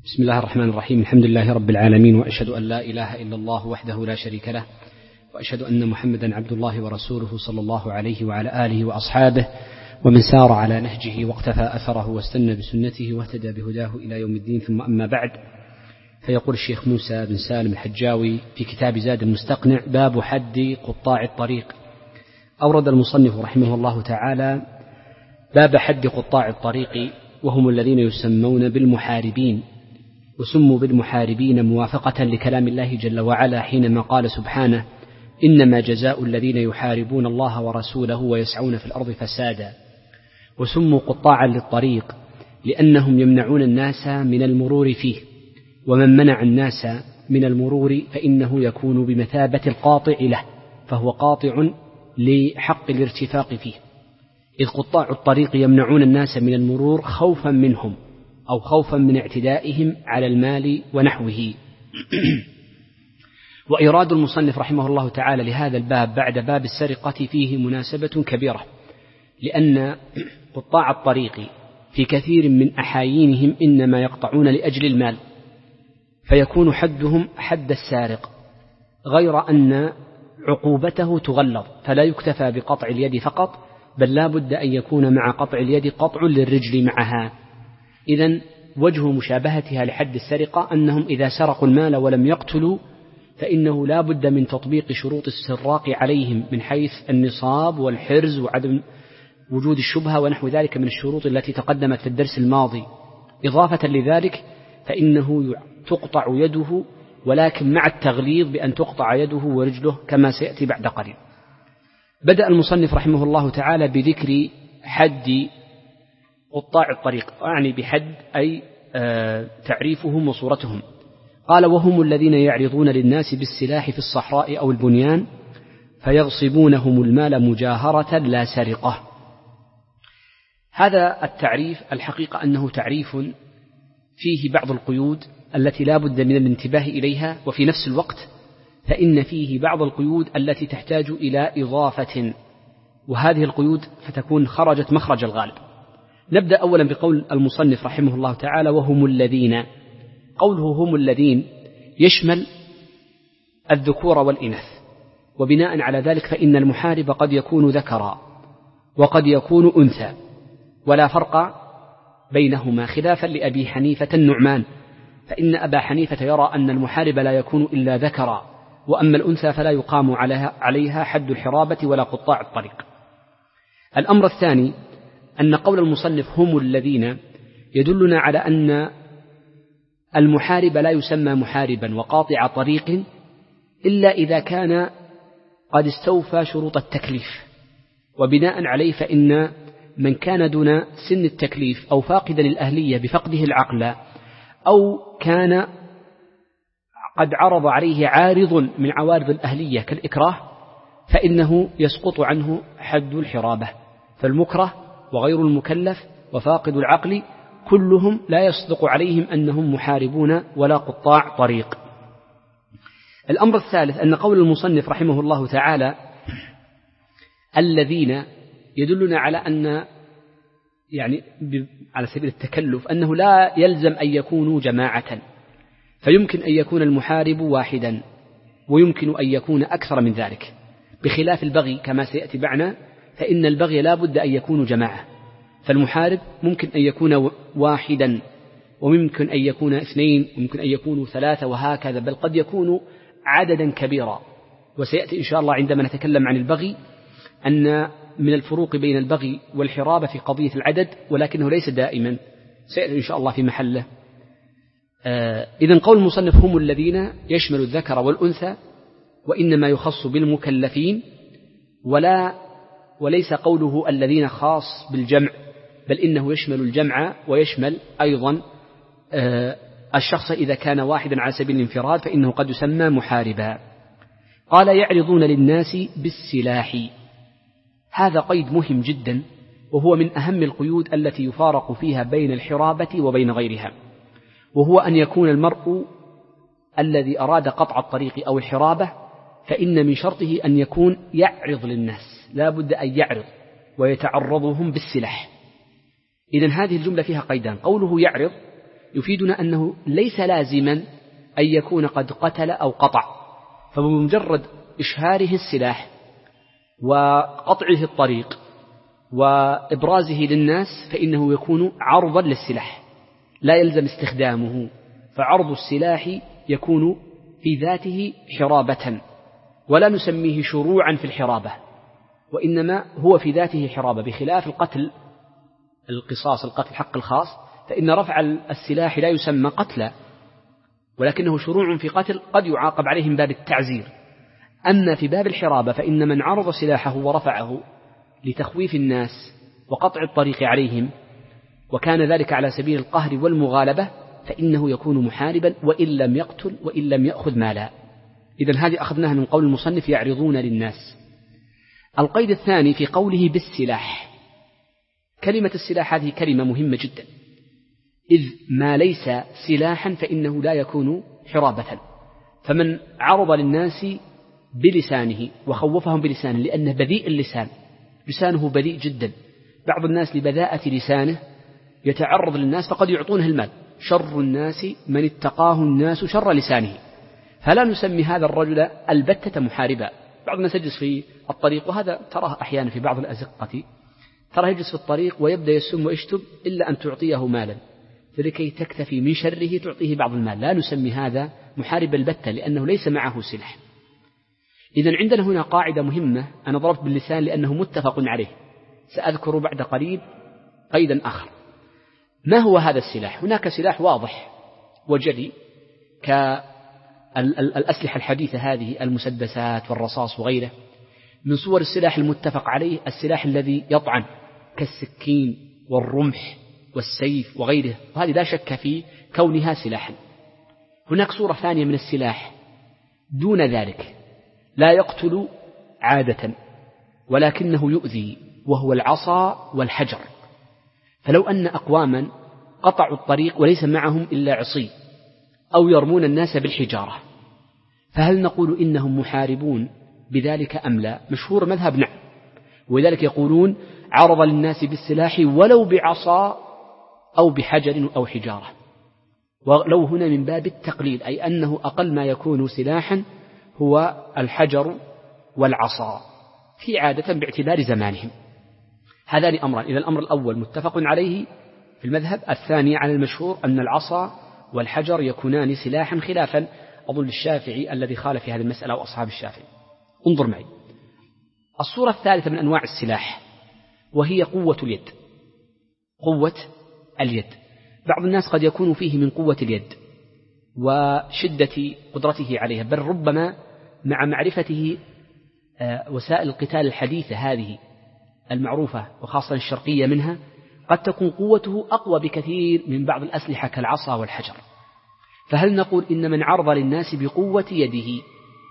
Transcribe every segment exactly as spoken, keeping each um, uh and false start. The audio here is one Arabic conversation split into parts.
بسم الله الرحمن الرحيم. الحمد لله رب العالمين، وأشهد أن لا إله إلا الله وحده لا شريك له، وأشهد أن محمدا عبد الله ورسوله صلى الله عليه وعلى آله وأصحابه ومن سار على نهجه واقتفى أثره واستنى بسنته واهتدى بهداه إلى يوم الدين. ثم أما بعد، فيقول الشيخ موسى بن سالم الحجاوي في كتاب زاد المستقنع: باب حد قطاع الطريق. أورد المصنف رحمه الله تعالى باب حد قطاع الطريق، وهم الذين يسمون بالمحاربين، وسموا بالمحاربين موافقة لكلام الله جل وعلا حينما قال سبحانه: إنما جزاء الذين يحاربون الله ورسوله ويسعون في الأرض فسادا. وسموا قطاعا للطريق لأنهم يمنعون الناس من المرور فيه، ومن منع الناس من المرور فإنه يكون بمثابة القاطع له، فهو قاطع لحق الارتفاق فيه، إذ قطاع الطريق يمنعون الناس من المرور خوفا منهم أو خوفا من اعتدائهم على المال ونحوه. وإيراد المصنف رحمه الله تعالى لهذا الباب بعد باب السرقة فيه مناسبة كبيرة، لأن قطاع الطريق في كثير من أحايينهم إنما يقطعون لأجل المال، فيكون حدهم حد السارق، غير أن عقوبته تغلظ، فلا يكتفى بقطع اليد فقط، بل لا بد أن يكون مع قطع اليد قطع للرجل معها. إذن وجه مشابهتها لحد السرقة أنهم إذا سرقوا المال ولم يقتلوا فإنه لا بد من تطبيق شروط السراق عليهم من حيث النصاب والحرز وعدم وجود الشبهة ونحو ذلك من الشروط التي تقدمت في الدرس الماضي. إضافة لذلك فإنه تقطع يده، ولكن مع التغليظ بأن تقطع يده ورجله كما سيأتي بعد قليل. بدأ المصنف رحمه الله تعالى بذكر حد قطاع الطريق، أعني بحد أي آه تعريفهم وصورتهم. قال: وهم الذين يعرضون للناس بالسلاح في الصحراء أو البنيان فيغصبونهم المال مجاهرة لا سرقة. هذا التعريف الحقيقة أنه تعريف فيه بعض القيود التي لا بد من الانتباه إليها، وفي نفس الوقت فإن فيه بعض القيود التي تحتاج إلى إضافة، وهذه القيود فتكون خرجت مخرج الغالب. نبدأ أولا بقول المصنف رحمه الله تعالى: وهم الذين. قوله هم الذين يشمل الذكور والإناث، وبناء على ذلك فإن المحارب قد يكون ذكرا وقد يكون أنثى، ولا فرق بينهما، خلافا لأبي حنيفة النعمان، فإن أبا حنيفة يرى أن المحارب لا يكون إلا ذكرا، وأما الأنثى فلا يقام عليها حد الحرابة ولا قطاع الطريق. الأمر الثاني أن قول المصنف هم الذين يدلنا على أن المحارب لا يسمى محاربا وقاطع طريق إلا إذا كان قد استوفى شروط التكليف، وبناء عليه فإن من كان دون سن التكليف أو فاقدا الأهلية بفقده العقل، أو كان قد عرض عليه عارض من عوارض الأهلية كالإكراه، فإنه يسقط عنه حد الحرابة. فالمكره وغير المكلف وفاقد العقل كلهم لا يصدق عليهم أنهم محاربون ولا قطاع طريق. الأمر الثالث أن قول المصنف رحمه الله تعالى الذين يدلنا على أن يعني على سبيل التكلف أنه لا يلزم أن يكونوا جماعة، فيمكن أن يكون المحارب واحدا ويمكن أن يكون أكثر من ذلك، بخلاف البغي كما سيأتي بعنا، فإن البغي لا بد أن يكون جماعة، فالمحارب ممكن أن يكون واحدا وممكن أن يكون اثنين وممكن أن يكونوا ثلاثة وهكذا، بل قد يكون عددا كبيرا. وسيأتي إن شاء الله عندما نتكلم عن البغي أن من الفروق بين البغي والحرابة في قضية العدد، ولكنه ليس دائما، سيأتي إن شاء الله في محله. آه إذن قول المصنف هم الذين يشمل الذكر والأنثى، وإنما يخص بالمكلفين، ولا وليس قوله الذين خاص بالجمع، بل إنه يشمل الجمع ويشمل أيضا آه الشخص إذا كان واحدا على سبيل الانفراد فإنه قد يسمى محاربا. قال: يعرضون للناس بالسلاح. هذا قيد مهم جدا، وهو من أهم القيود التي يفارق فيها بين الحرابة وبين غيرها، وهو أن يكون المرء الذي أراد قطع الطريق أو الحرابة فإن من شرطه أن يكون يعرض للناس، لا بد أن يعرض ويتعرضهم بالسلاح. إذن هذه الجملة فيها قيدان: قوله يعرض يفيدنا أنه ليس لازما أن يكون قد قتل أو قطع، فبمجرد إشهاره السلاح وقطعه الطريق وإبرازه للناس فإنه يكون عرضا للسلاح، لا يلزم استخدامه، فعرض السلاح يكون في ذاته حرابة، ولا نسميه شروعا في الحرابة، وإنما هو في ذاته حرابة، بخلاف القتل القصاص، القتل حق الخاص، فإن رفع السلاح لا يسمى قتلا، ولكنه شروع في قتل قد يعاقب عليه من باب التعزير. أما في باب الحرابة فإن من عرض سلاحه ورفعه لتخويف الناس وقطع الطريق عليهم، وكان ذلك على سبيل القهر والمغالبة، فإنه يكون محاربا وإن لم يقتل وإن لم يأخذ مالا. إذن هذه أخذناها من قول المصنف يعرضون للناس. القيد الثاني في قوله بالسلاح، كلمة السلاح هذه كلمة مهمة جدا، إذ ما ليس سلاحا فإنه لا يكون حرابة. فمن عرض للناس بلسانه وخوفهم بلسانه لأنه بذيء اللسان، لسانه بذيء جدا، بعض الناس لبذاءة لسانه يتعرض للناس فقد يعطونه المال، شر الناس من اتقاه الناس شر لسانه، فلا نسمي هذا الرجل البتة محاربا. بعض الناس يجلس في الطريق، وهذا تراه أحيانا في بعض الأزقة، تراه يجلس في الطريق ويبدأ يسم ويشتم إلا أن تعطيه مالا، فلكي تكتفي من شره تعطيه بعض المال، لا نسمي هذا محارب البتة لأنه ليس معه سلاح. إذن عندنا هنا قاعدة مهمة، أنا ضربت باللسان لأنه متفق عليه، سأذكر بعد قليل قيدا آخر. ما هو هذا السلاح؟ هناك سلاح واضح وجلي كالأسلحة الحديثة هذه، المسدسات والرصاص وغيره. من صور السلاح المتفق عليه السلاح الذي يطعن كالسكين والرمح والسيف وغيره، وهذه لا شك في كونها سلاحا. هناك صورة ثانية من السلاح دون ذلك، لا يقتل عادة ولكنه يؤذي، وهو العصا والحجر. فلو أن أقواما قطعوا الطريق وليس معهم إلا عصي، أو يرمون الناس بالحجارة، فهل نقول إنهم محاربون بذلك أم لا؟ مشهور مذهب نعم، ولذلك يقولون عرض للناس بالسلاح ولو بعصا أو بحجر أو حجارة، ولو هنا من باب التقليل، أي أنه أقل ما يكون سلاحا هو الحجر والعصا في عادة باعتبار زمانهم. هذان أمران، إذا الأمر الأول متفق عليه في المذهب، الثاني على المشهور أن العصا والحجر يكونان سلاحا، خلافا أظن الشافعي الذي خالف في هذه المسألة وأصحاب الشافعي. انظر معي الصورة الثالثة من أنواع السلاح، وهي قوة اليد. قوة اليد، بعض الناس قد يكون فيه من قوة اليد وشدة قدرته عليها، بل ربما مع معرفته وسائل القتال الحديثة هذه المعروفة وخاصة الشرقية منها، قد تكون قوته أقوى بكثير من بعض الأسلحة كالعصا والحجر. فهل نقول إن من عرض للناس بقوة يده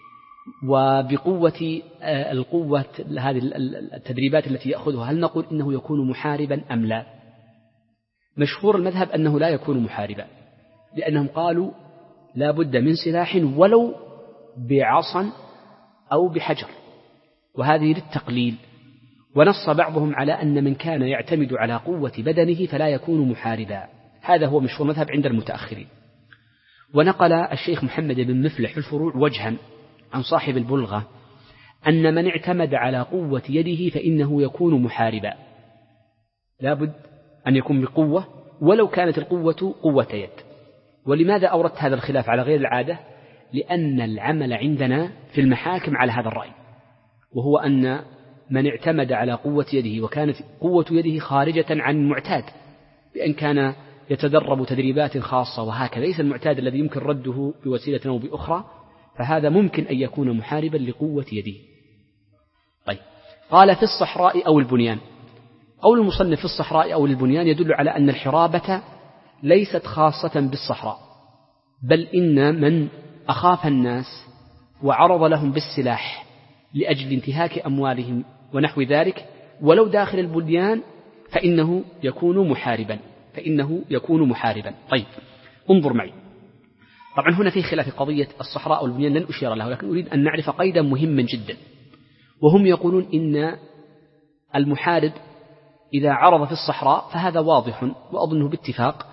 وبقوة القوة هذه التدريبات التي يأخذها، هل نقول إنه يكون محاربا أم لا؟ مشهور المذهب أنه لا يكون محاربا، لأنهم قالوا لا بد من سلاح ولو بعصا أو بحجر، وهذه للتقليل. ونص بعضهم على أن من كان يعتمد على قوة بدنه فلا يكون محاربا، هذا هو مشهور مذهب عند المتأخرين. ونقل الشيخ محمد بن مفلح في الفروع وجها عن صاحب البلغة أن من اعتمد على قوة يده فإنه يكون محاربا، لا بد أن يكون بقوة ولو كانت القوة قوة يد. ولماذا أوردت هذا الخلاف على غير العادة؟ لأن العمل عندنا في المحاكم على هذا الرأي، وهو أن من اعتمد على قوة يده وكانت قوة يده خارجة عن المعتاد، بأن كان يتدرب تدريبات خاصة وهكذا، ليس المعتاد الذي يمكن رده بوسيلة أو بأخرى، فهذا ممكن أن يكون محاربا لقوة يده. طيب، قال في الصحراء أو البنيان. قول المصنف في الصحراء أو البنيان يدل على أن الحرابة ليست خاصة بالصحراء، بل إن من أخاف الناس وعرض لهم بالسلاح لأجل انتهاك أموالهم ونحو ذلك ولو داخل البنيان فإنه يكون محاربا، فإنه يكون محاربا. طيب، انظر معي. طبعا هنا في خلاف قضية الصحراء والبنيان، لن أشير له، لكن أريد أن نعرف قيدا مهما جدا، وهم يقولون إن المحارب إذا عرض في الصحراء فهذا واضح وأظنه باتفاق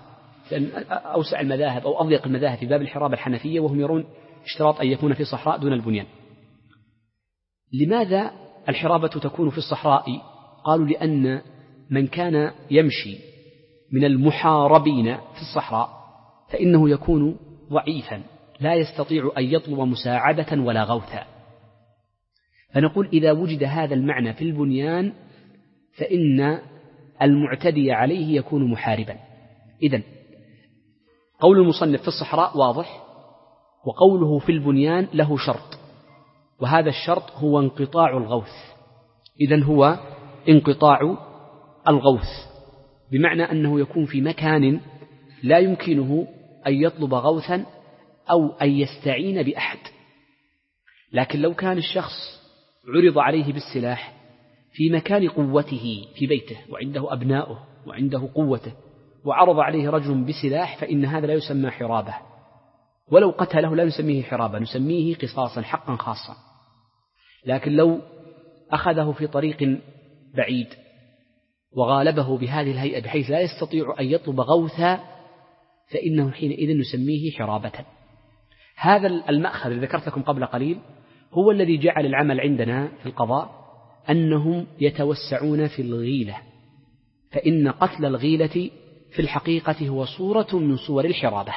أوسع المذاهب أو أضيق المذاهب في باب الحرابة الحنفية، وهم يرون اشتراط أن يكون في صحراء دون البنيان. لماذا الحرابة تكون في الصحراء؟ قالوا لأن من كان يمشي من المحاربين في الصحراء فإنه يكون ضعيفا لا يستطيع أن يطلب مساعدة ولا غوثا، فنقول إذا وجد هذا المعنى في البنيان فإن المعتدي عليه يكون محاربا. إذن قول المصنف في الصحراء واضح، وقوله في البنيان له شرط، وهذا الشرط هو انقطاع الغوث. إذن هو انقطاع الغوث، بمعنى أنه يكون في مكان لا يمكنه أن يطلب غوثا أو أن يستعين بأحد. لكن لو كان الشخص عرض عليه بالسلاح في مكان قوته في بيته وعنده أبناؤه وعنده قوته، وعرض عليه رجل بسلاح، فإن هذا لا يسمى حرابة، ولو قتله لا نسميه حرابة، نسميه قصاصا حقا خاصا. لكن لو أخذه في طريق بعيد وغالبه بهذه الهيئة بحيث لا يستطيع أن يطلب غوثا فإنه حينئذ نسميه حرابة. هذا المأخذ الذي ذكرت لكم قبل قليل هو الذي جعل العمل عندنا في القضاء أنهم يتوسعون في الغيلة، فإن قتل الغيلة في الحقيقة هو صورة من صور الحرابة.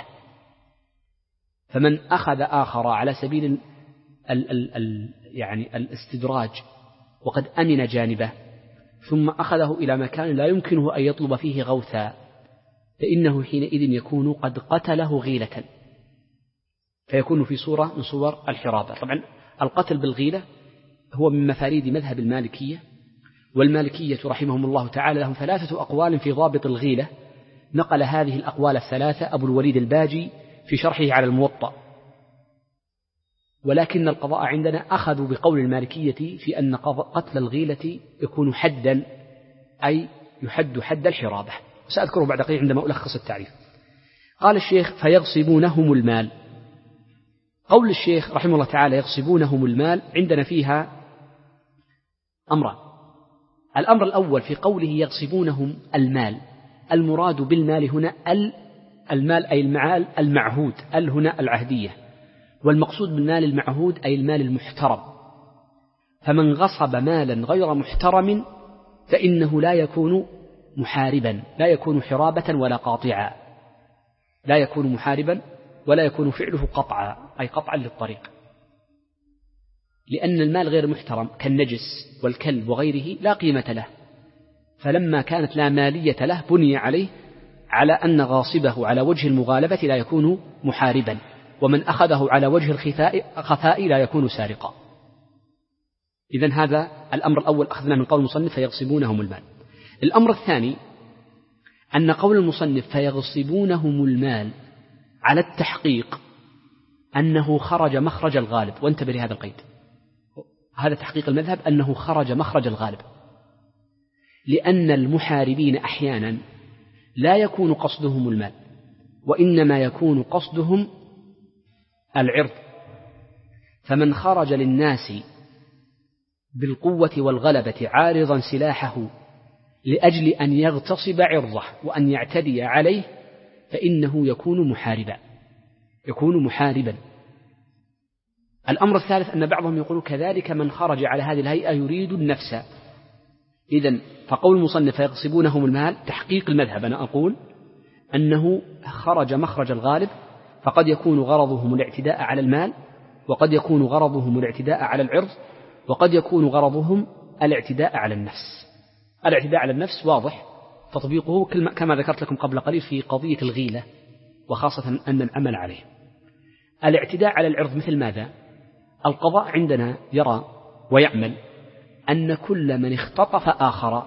فمن أخذ آخر على سبيل ال ال ال يعني الاستدراج وقد أمن جانبه ثم أخذه إلى مكان لا يمكنه أن يطلب فيه غوثا فإنه حينئذ يكون قد قتله غيلة، فيكون في صورة من صور الحرابة. طبعا القتل بالغيلة هو من مفاريد مذهب المالكية، والمالكية رحمهم الله تعالى لهم ثلاثة أقوال في ضابط الغيلة، نقل هذه الأقوال الثلاثة أبو الوليد الباجي في شرحه على الموطأ. ولكن القضاء عندنا أخذوا بقول المالكية في أن قتل الغيلة يكون حدا، أي يحد حد الحرابة، سأذكره بعد قليل عندما ألخص التعريف. قال الشيخ فيغصبونهم المال. قول الشيخ رحمه الله تعالى يغصبونهم المال عندنا فيها أمران. الأمر الأول في قوله يغصبونهم المال، المراد بالمال هنا المال أي المعال المعهود، ال هنا العهدية، والمقصود بالمال المعهود أي المال المحترم. فمن غصب مالا غير محترم فإنه لا يكون محاربا، لا يكون حرابة ولا قاطعا، لا يكون محاربا ولا يكون فعله قطعا أي قطعا للطريق، لأن المال غير محترم كالنجس والكلب وغيره لا قيمة له، فلما كانت لا مالية له بني عليه على أن غاصبه على وجه المغالبة لا يكون محاربا، ومن أخذه على وجه الخفاء لا يكون سارقا. إذن هذا الأمر الأول أخذنا من قول المصنف فيغصبونهم المال. الأمر الثاني أن قول المصنف فيغصبونهم المال على التحقيق أنه خرج مخرج الغالب، وانتبه لهذا القيد، هذا تحقيق المذهب أنه خرج مخرج الغالب، لأن المحاربين أحيانا لا يكون قصدهم المال وإنما يكون قصدهم العرض، فمن خرج للناس بالقوة والغلبة عارضا سلاحه لأجل أن يغتصب عرضه وأن يعتدي عليه فإنه يكون محاربا، يكون محاربا. الأمر الثالث أن بعضهم يقول كذلك من خرج على هذه الهيئة يريد النفس. إذن فقول المصنف فيغصبونهم المال تحقيق المذهب، أنا أقول أنه خرج مخرج الغالب، فقد يكون غرضهم الاعتداء على المال، وقد يكون غرضهم الاعتداء على العرض، وقد يكون غرضهم الاعتداء على النفس. الاعتداء على النفس واضح تطبيقه كما ذكرت لكم قبل قليل في قضية الغيلة، وخاصة أن العمل عليه. الاعتداء على العرض مثل ماذا؟ القضاء عندنا يرى ويعمل أن كل من اختطف آخر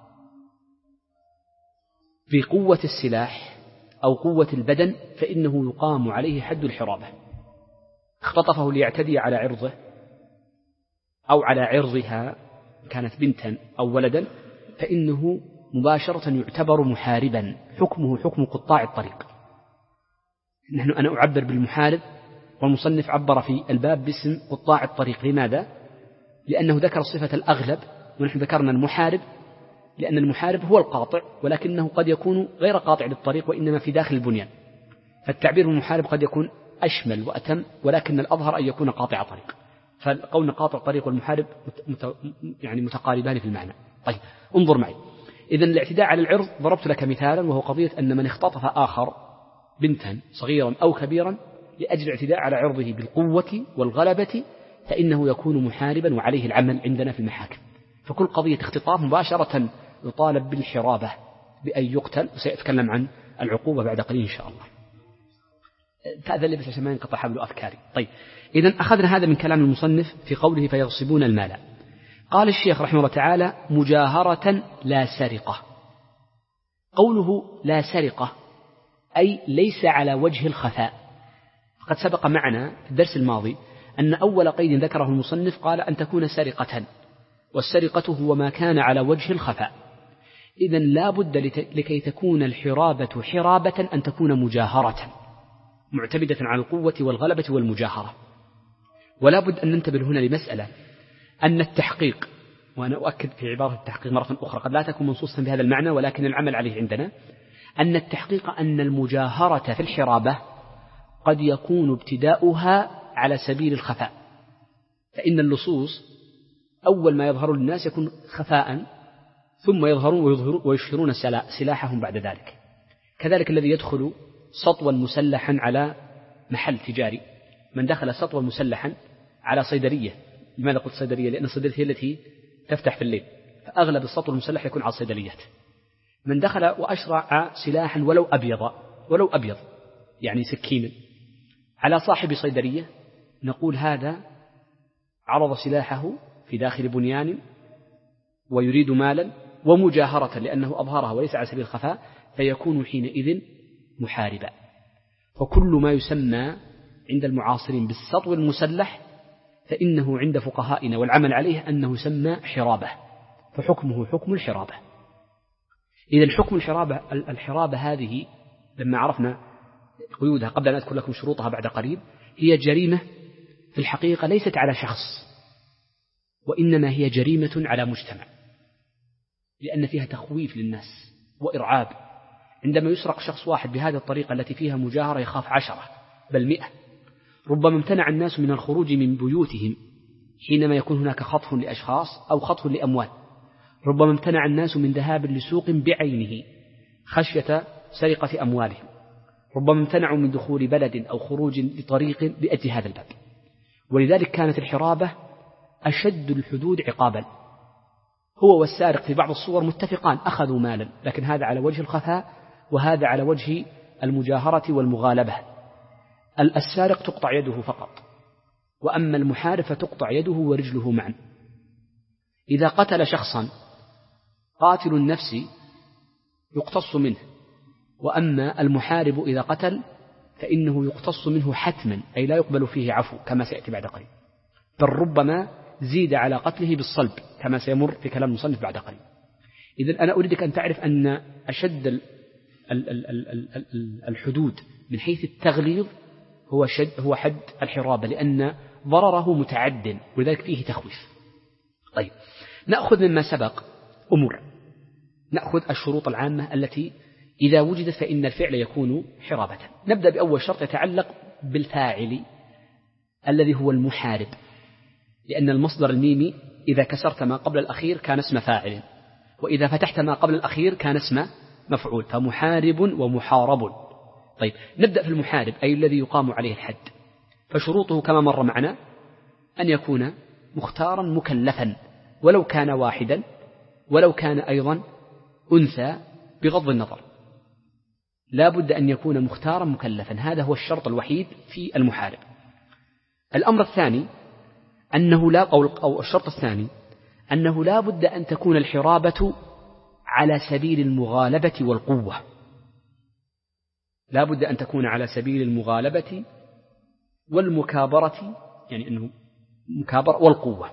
بقوة السلاح أو قوة البدن فإنه يقام عليه حد الحرابة. اختطفه ليعتدي على عرضه أو على عرضها كانت بنتا أو ولدا فإنه مباشرة يعتبر محاربا، حكمه حكم قطاع الطريق. نحن أنا أعبر بالمحارب والمصنف عبر في الباب باسم قطاع الطريق. لماذا؟ لأنه ذكر صفة الأغلب ونحن ذكرنا المحارب لأن المحارب هو القاطع، ولكنه قد يكون غير قاطع للطريق وإنما في داخل البنيان، فالتعبير بالمحارب قد يكون أشمل وأتم، ولكن الأظهر أن يكون قاطع طريق، فقولنا قاطع طريق والمحارب مت... يعني متقاربان في المعنى. طيب انظر معي، إذن الاعتداء على العرض ضربت لك مثالا، وهو قضية أن من اختطف آخر بنتا صغيرا أو كبيرا لأجل الاعتداء على عرضه بالقوة والغلبة فإنه يكون محاربا وعليه العمل عندنا في المحاكم. فكل قضية اختطاف مباشرة يطالب بالحرابة بأن يقتل، وسيتكلم عن العقوبة بعد قليل إن شاء الله. فهذا اللي بس عشان ما ينقطع حبل أفكاري. طيب إذن أخذنا هذا من كلام المصنف في قوله فيغصبون المال. قال الشيخ رحمه الله تعالى مجاهرة لا سرقة. قوله لا سرقة أي ليس على وجه الخفاء. فقد سبق معنا في الدرس الماضي أن أول قيد ذكره المصنف قال أن تكون سرقة، والسرقة هو ما كان على وجه الخفاء. إذن لا بد لكي تكون الحرابة حرابة أن تكون مجاهرة معتمدة على القوة والغلبة والمجاهرة. ولا بد أن ننتبه هنا لمسألة، أن التحقيق، وأنا أؤكد في عبارة التحقيق مرة أخرى قد لا تكون منصوصا بهذا المعنى ولكن العمل عليه عندنا، أن التحقيق أن المجاهرة في الحرابة قد يكون ابتداؤها على سبيل الخفاء، فإن اللصوص أول ما يظهر للناس يكون خفاء، ثم يظهرون ويشهرون سلاحهم بعد ذلك. كذلك الذي يدخل سطوا مسلحا على محل تجاري، من دخل سطوا مسلحا على صيدلية. لماذا قلت صيدلية؟ لأن الصيدلية هي التي تفتح في الليل، فأغلب السطو المسلح يكون على الصيدليات. من دخل وأشرع سلاحا ولو أبيض ولو أبيض يعني سكينا على صاحب صيدلية، نقول هذا عرض سلاحه في داخل بنيان ويريد مالا ومجاهرة لأنه أظهرها وليس على سبيل الخفاء، فيكون حينئذ محاربا. فكل ما يسمى عند المعاصرين بالسطو المسلح فإنه عند فقهائنا والعمل عليه أنه يسمى حرابة، فحكمه حكم الحرابة. إذا الحكم الحرابة الحرابة هذه لما عرفنا قيودها قبل أن أذكر لكم شروطها بعد قريب، هي جريمة في الحقيقة ليست على شخص، وإنما هي جريمة على مجتمع، لأن فيها تخويف للناس وإرعاب. عندما يسرق شخص واحد بهذه الطريقة التي فيها مجاهرة يخاف عشرة بل مئة. ربما امتنع الناس من الخروج من بيوتهم حينما يكون هناك خطف لأشخاص أو خطف لأموال. ربما امتنع الناس من ذهاب لسوق بعينه خشية سرقة أموالهم. ربما امتنعوا من دخول بلد أو خروج لطريق لأجل هذا الباب. ولذلك كانت الحرابة أشد الحدود عقابا. هو والسارق في بعض الصور متفقان، أخذوا مالا، لكن هذا على وجه الخفاء وهذا على وجه المجاهرة والمغالبة. السارق تقطع يده فقط، وأما المحارب فتقطع يده ورجله معا. إذا قتل شخصا قاتل النفس يقتص منه، وأما المحارب إذا قتل فإنه يقتص منه حتما، أي لا يقبل فيه عفو كما سيأتي بعد قليل، بل ربما زيد على قتله بالصلب كما سيمر في كلام المصنف بعد قليل. إذن أنا أريدك أن تعرف أن أشد الحدود من حيث التغليظ هو شد هو حد الحرابة، لأن ضرره متعد ولذلك فيه تخويف. طيب نأخذ مما سبق أمور، نأخذ الشروط العامة التي إذا وجدت فإن الفعل يكون حرابة. نبدأ بأول شرط يتعلق بالفاعل الذي هو المحارب، لأن المصدر الميمي إذا كسرت ما قبل الأخير كان اسم فاعل، وإذا فتحت ما قبل الأخير كان اسم مفعول، فمحارب ومحارب. طيب نبدأ في المحارب أي الذي يقام عليه الحد. فشروطه كما مر معنا أن يكون مختارا مكلفا ولو كان واحدا، ولو كان أيضا أنثى بغض النظر، لا بد أن يكون مختارا مكلفا. هذا هو الشرط الوحيد في المحارب. الأمر الثاني أنه لا أو الشرط الثاني أنه لا بد أن تكون الحرابة على سبيل المغالبة والقوة، لا بد أن تكون على سبيل المغالبة والمكابرة، يعني أنه مكابرة والقوة.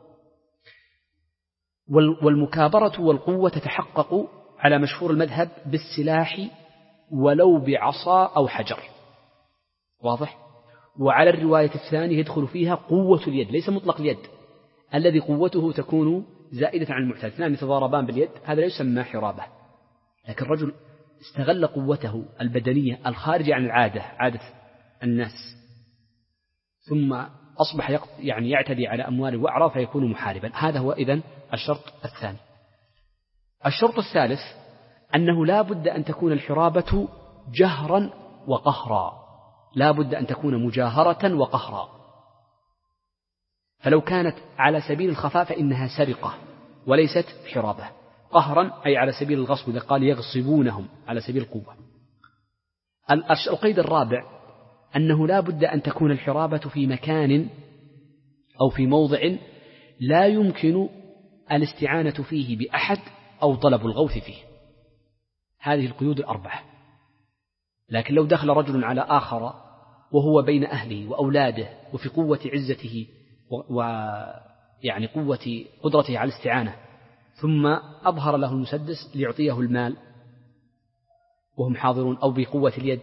والمكابرة والقوة تتحقق على مشهور المذهب بالسلاح ولو بعصا أو حجر، واضح؟ وعلى الرواية الثانية يدخل فيها قوة اليد، ليس مطلق اليد الذي قوته تكون زائدة عن المعتاد، اثنان يتضاربان باليد، هذا لا يسمى حرابة. لكن الرجل استغل قوته البدنية الخارجة عن العادة، عادة الناس، ثم أصبح يعني يعتدي على أموال وأعراض فيكون محاربا. هذا هو إذن الشرط الثاني. الشرط الثالث أنه لا بد أن تكون الحرابة جهرا وقهرا، لا بد أن تكون مجاهرة وقهرا. فلو كانت على سبيل الخفاء فإنها سرقة وليست حرابة، قهرا أي على سبيل الغصب، إذا قال يغصبونهم على سبيل القوة. القيد الرابع أنه لا بد أن تكون الحرابة في مكان أو في موضع لا يمكن الاستعانة فيه بأحد أو طلب الغوث فيه. هذه القيود الأربعة. لكن لو دخل رجل على آخر وهو بين أهله وأولاده وفي قوة عزته ويعني قوة قدرته على الاستعانة، ثم أظهر له المسدس ليعطيه المال وهم حاضرون أو بقوة اليد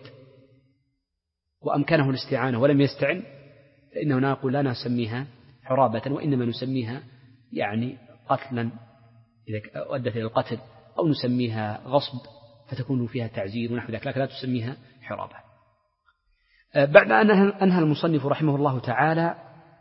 وأمكنه الاستعانة ولم يستعن، فإنه نقول لا نسميها حرابة، وإنما نسميها يعني قتلا إذا أدت إلى القتل، أو نسميها غصب فتكون فيها تعزير ونحو ذلك، لكن لا تسميها حرابة. بعد أن أنهى المصنف رحمه الله تعالى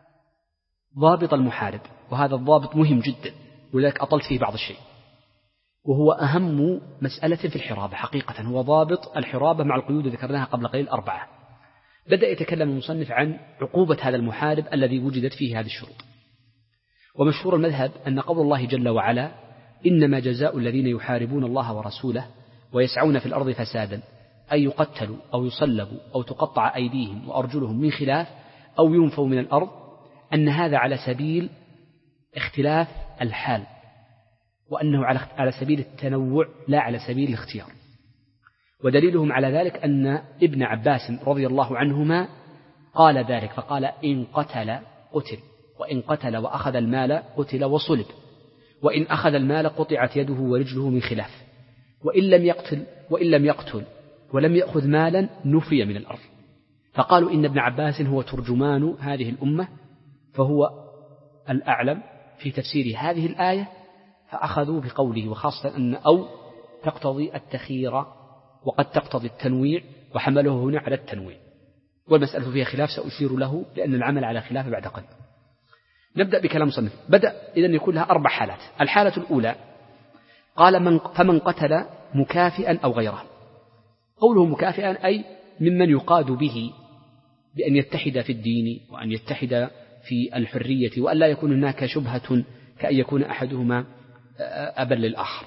ضابط المحارب، وهذا الضابط مهم جدا ولذلك أطلت فيه بعض الشيء، وهو أهم مسألة في الحرابة حقيقة، هو ضابط الحرابة مع القيود ذكرناها قبل قليل أربعة. بدأ يتكلم المصنف عن عقوبة هذا المحارب الذي وجدت فيه هذه الشروط. ومشهور المذهب أن قول الله جل وعلا إنما جزاء الذين يحاربون الله ورسوله ويسعون في الأرض فسادا أن يقتلوا أو يصلبوا أو تقطع أيديهم وأرجلهم من خلاف أو ينفوا من الأرض، أن هذا على سبيل اختلاف الحال، وأنه على سبيل التنوع لا على سبيل الاختيار. ودليلهم على ذلك أن ابن عباس رضي الله عنهما قال ذلك، فقال إن قتل قتل، وإن قتل وأخذ المال قتل وصلب، وإن أخذ المال قطعت يده ورجله من خلاف، وإن لم يقتل وإن لم يقتل ولم يأخذ مالا نفي من الأرض. فقالوا إن ابن عباس هو ترجمان هذه الأمة، فهو الأعلم في تفسير هذه الآية، فأخذوا بقوله، وخاصة أن أو تقتضي التخيير وقد تقتضي التنويع، وحمله هنا على التنويع، والمسألة فيها خلاف سأشير له لأن العمل على خلاف بعد قليل. نبدأ بكلام صنف. بدأ إذن يكون لها أربع حالات. الحالة الأولى قال من فمن قتل مكافئا أو غيره. قوله مكافئا أي ممن يقاد به بأن يتحد في الدين وأن يتحد في الحرية، وأن لا يكون هناك شبهة كأن يكون أحدهما أبا للآخر.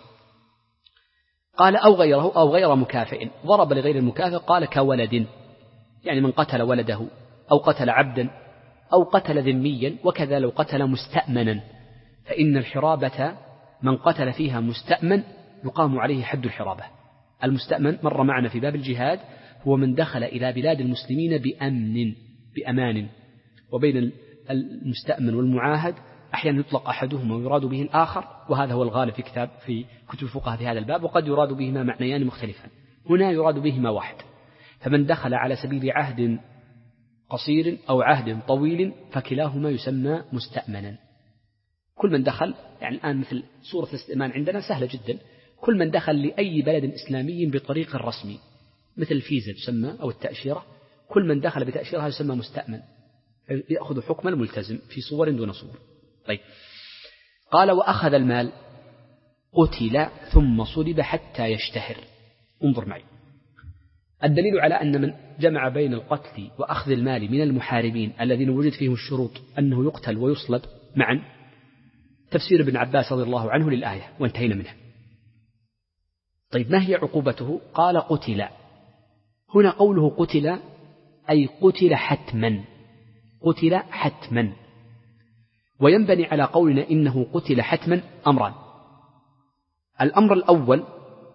قال أو غيره أو غير مكافئ، ضرب لغير المكافئ قال كولد، يعني من قتل ولده أو قتل عبدا أو قتل ذميا، وكذا لو قتل مستأمنا، فإن الحرابة من قتل فيها مستأمن يقام عليه حد الحرابة. المستأمن مر معنا في باب الجهاد هو من دخل إلى بلاد المسلمين بأمن بأمان، وبين المستأمن والمعاهد أحيانا يطلق أحدهما ويراد به الآخر، وهذا هو الغالب في كتاب في كتب الفقهاء في هذا الباب، وقد يراد بهما معنيان مختلفان، هنا يراد بهما واحد. فمن دخل على سبيل عهد قصير أو عهد طويل فكلاهما يسمى مستأمنا. كل من دخل، يعني الآن مثل صورة الاستئمان عندنا سهلة جدا، كل من دخل لأي بلد إسلامي بطريق رسمي مثل الفيزا تسمى أو التأشيرة، كل من دخل بتأشيرها يسمى مستأمن، يأخذ حكم الملتزم في صور دون صور. طيب، قال وأخذ المال قتل ثم صلب حتى يشتهر. انظر معي، الدليل على أن من جمع بين القتل وأخذ المال من المحاربين الذين وجد فيهم الشروط أنه يقتل ويصلب معا تفسير ابن عباس رضي الله عنه للآية، وانتهينا منها. طيب، ما هي عقوبته؟ قال قتل. هنا قوله قتل أي قتل حتما، قتل حتما. وينبني على قولنا إنه قتل حتما أمران. الأمر الأول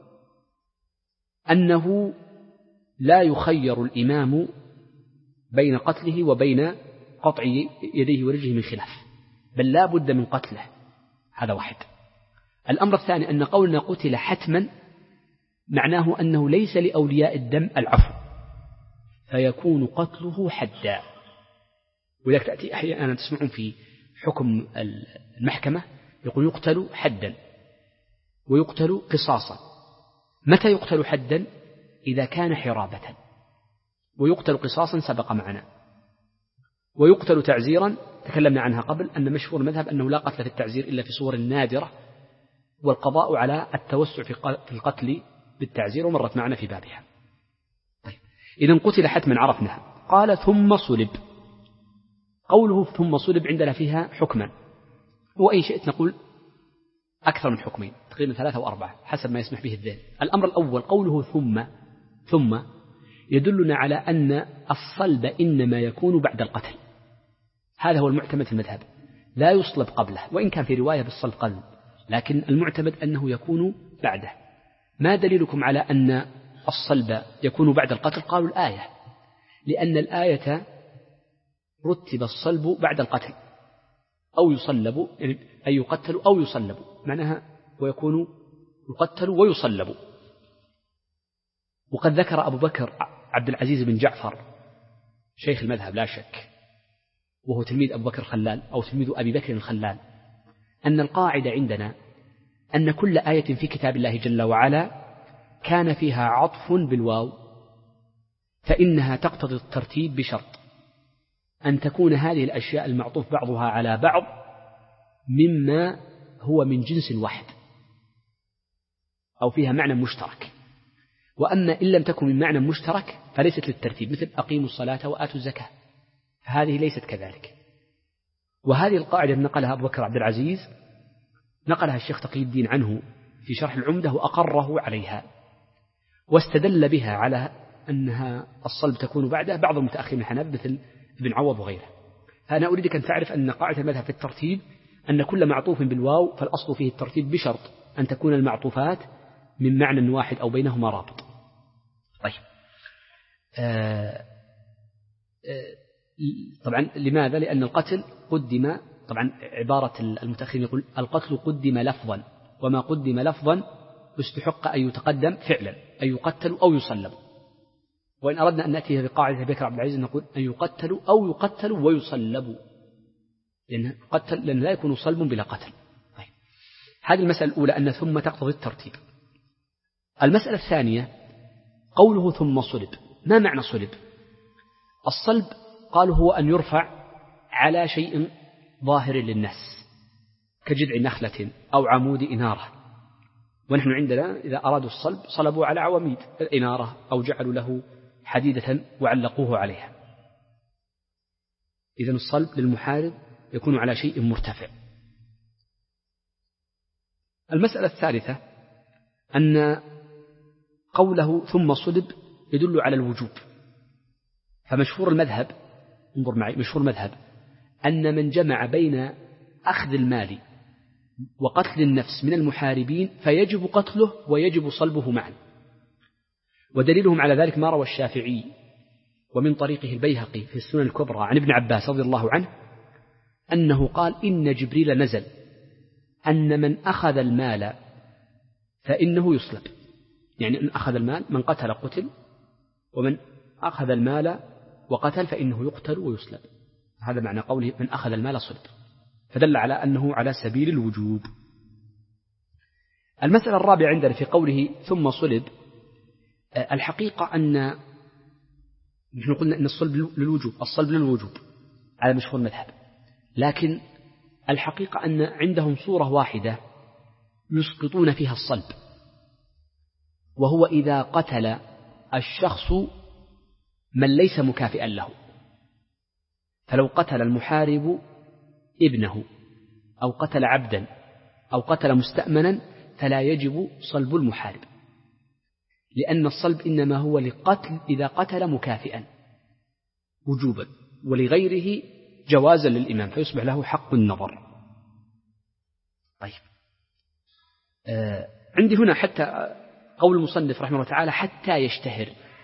أنه لا يخير الإمام بين قتله وبين قطع يديه ورجله من خلاف، بل لا بد من قتله، هذا واحد. الأمر الثاني أن قولنا قتل حتما معناه أنه ليس لأولياء الدم العفو، فيكون قتله حدا. ولذلك تأتي أحيانا تسمعون في حكم المحكمة يقول يقتل حدا ويقتل قصاصا. متى يقتل حدا؟ إذا كان حرابة، ويقتل قصاصا سبق معنا، ويقتل تعزيرا تكلمنا عنها قبل أن مشهور المذهب أنه لا قتل في التعزير إلا في صور نادرة، والقضاء على التوسع في القتل بالتعزير ومرت معنا في بابها. طيب إذن قتل حتما عرفناها. قال ثم صلب. قوله ثم صلب عندنا فيها حكما، وإن شئت نقول أكثر من حكمين، تقريبا ثلاثة أو أربعة حسب ما يسمح به الذهن. الأمر الأول قوله ثم ثم يدلنا على أن الصلب إنما يكون بعد القتل، هذا هو المعتمد في المذهب، لا يصلب قبله، وإن كان في رواية بالصلب قبل، لكن المعتمد أنه يكون بعده. ما دليلكم على أن الصلب يكون بعد القتل؟ قالوا الآية، لأن الآية رتب الصلب بعد القتل، أو يصلب، يعني أي يقتل أو يصلب، معناها ويكون يقتل ويصلب. وقد ذكر أبو بكر عبد العزيز بن جعفر شيخ المذهب لا شك، وهو تلميذ أبو بكر الخلال أو تلميذ أبي بكر الخلال، أن القاعدة عندنا أن كل آية في كتاب الله جل وعلا كان فيها عطف بالواو فإنها تقتضي الترتيب بشرط أن تكون هذه الأشياء المعطوف بعضها على بعض مما هو من جنس واحد أو فيها معنى مشترك. وأما إن لم تكن من معنى مشترك فليست للترتيب، مثل أقيموا الصلاة وآتوا الزكاة، فهذه ليست كذلك. وهذه القاعدة نقلها أبو بكر عبد العزيز، نقلها الشيخ تقي الدين عنه في شرح العمدة وأقره عليها، واستدل بها على أنها الصلب تكون بعده بعض المتأخرين الحنابلة مثل ابن عوض وغيره. فأنا أريدك أن تعرف أن قاعدة المذهب في الترتيب أن كل معطوف بالواو فالأصل فيه الترتيب بشرط أن تكون المعطوفات من معنى واحد أو بينهما رابط. طيب آه آه طبعا لماذا؟ لأن القتل قدم، طبعا عبارة المتأخرين يقول القتل قدم لفظا، وما قدم لفظا يستحق أن يتقدم فعلا، أن يقتل أو يصلب. وإن أردنا أن نأتي بقاعدة بكر عبد العزيز نقول أن يقتلوا أو يقتلوا ويصلبوا، لأن قتل لأن لا يكون صلب بلا قتل. طيب. هذه المسألة الأولى أن ثم تقتضي الترتيب. المسألة الثانية قوله ثم صلب. ما معنى صلب؟ الصلب قالوا هو أن يرفع على شيء ظاهر للناس كجذع نخلة أو عمود إنارة، ونحن عندنا إذا أرادوا الصلب صلبوا على عواميد الإنارة أو جعلوا له حديدة وعلقوه عليها. إذن الصلب للمحارب يكون على شيء مرتفع. المسألة الثالثة أن قوله ثم صلب يدل على الوجوب. فمشهور المذهب، انظر معي، مشهور المذهب أن من جمع بين أخذ المال وقتل النفس من المحاربين فيجب قتله ويجب صلبه معا. ودليلهم على ذلك ما روى الشافعي ومن طريقه البيهقي في السنن الكبرى عن ابن عباس رضي الله عنه أنه قال إن جبريل نزل أن من أخذ المال فإنه يصلب، يعني أن أخذ المال من قتل قتل، ومن أخذ المال وقتل فإنه يقتل ويصلب. هذا معنى قوله من أخذ المال صلب، فدل على أنه على سبيل الوجوب. المسألة الرابعة عندنا في قوله ثم صلب، الحقيقة أن نحن قلنا أن الصلب للوجوب، الصلب للوجوب على مشهور المذهب، لكن الحقيقة أن عندهم صورة واحدة يسقطون فيها الصلب، وهو إذا قتل الشخص من ليس مكافئا له. فلو قتل المحارب ابنه أو قتل عبدا أو قتل مستأمنا فلا يجب صلب المحارب، لأن الصلب إنما هو لقتل إذا قتل مكافئا وجوبا، ولغيره جوازا للإمام فيصبح له حق النظر. طيب آه عندي هنا حتى قول المصنف رحمه الله تعالى حتى يشتهر،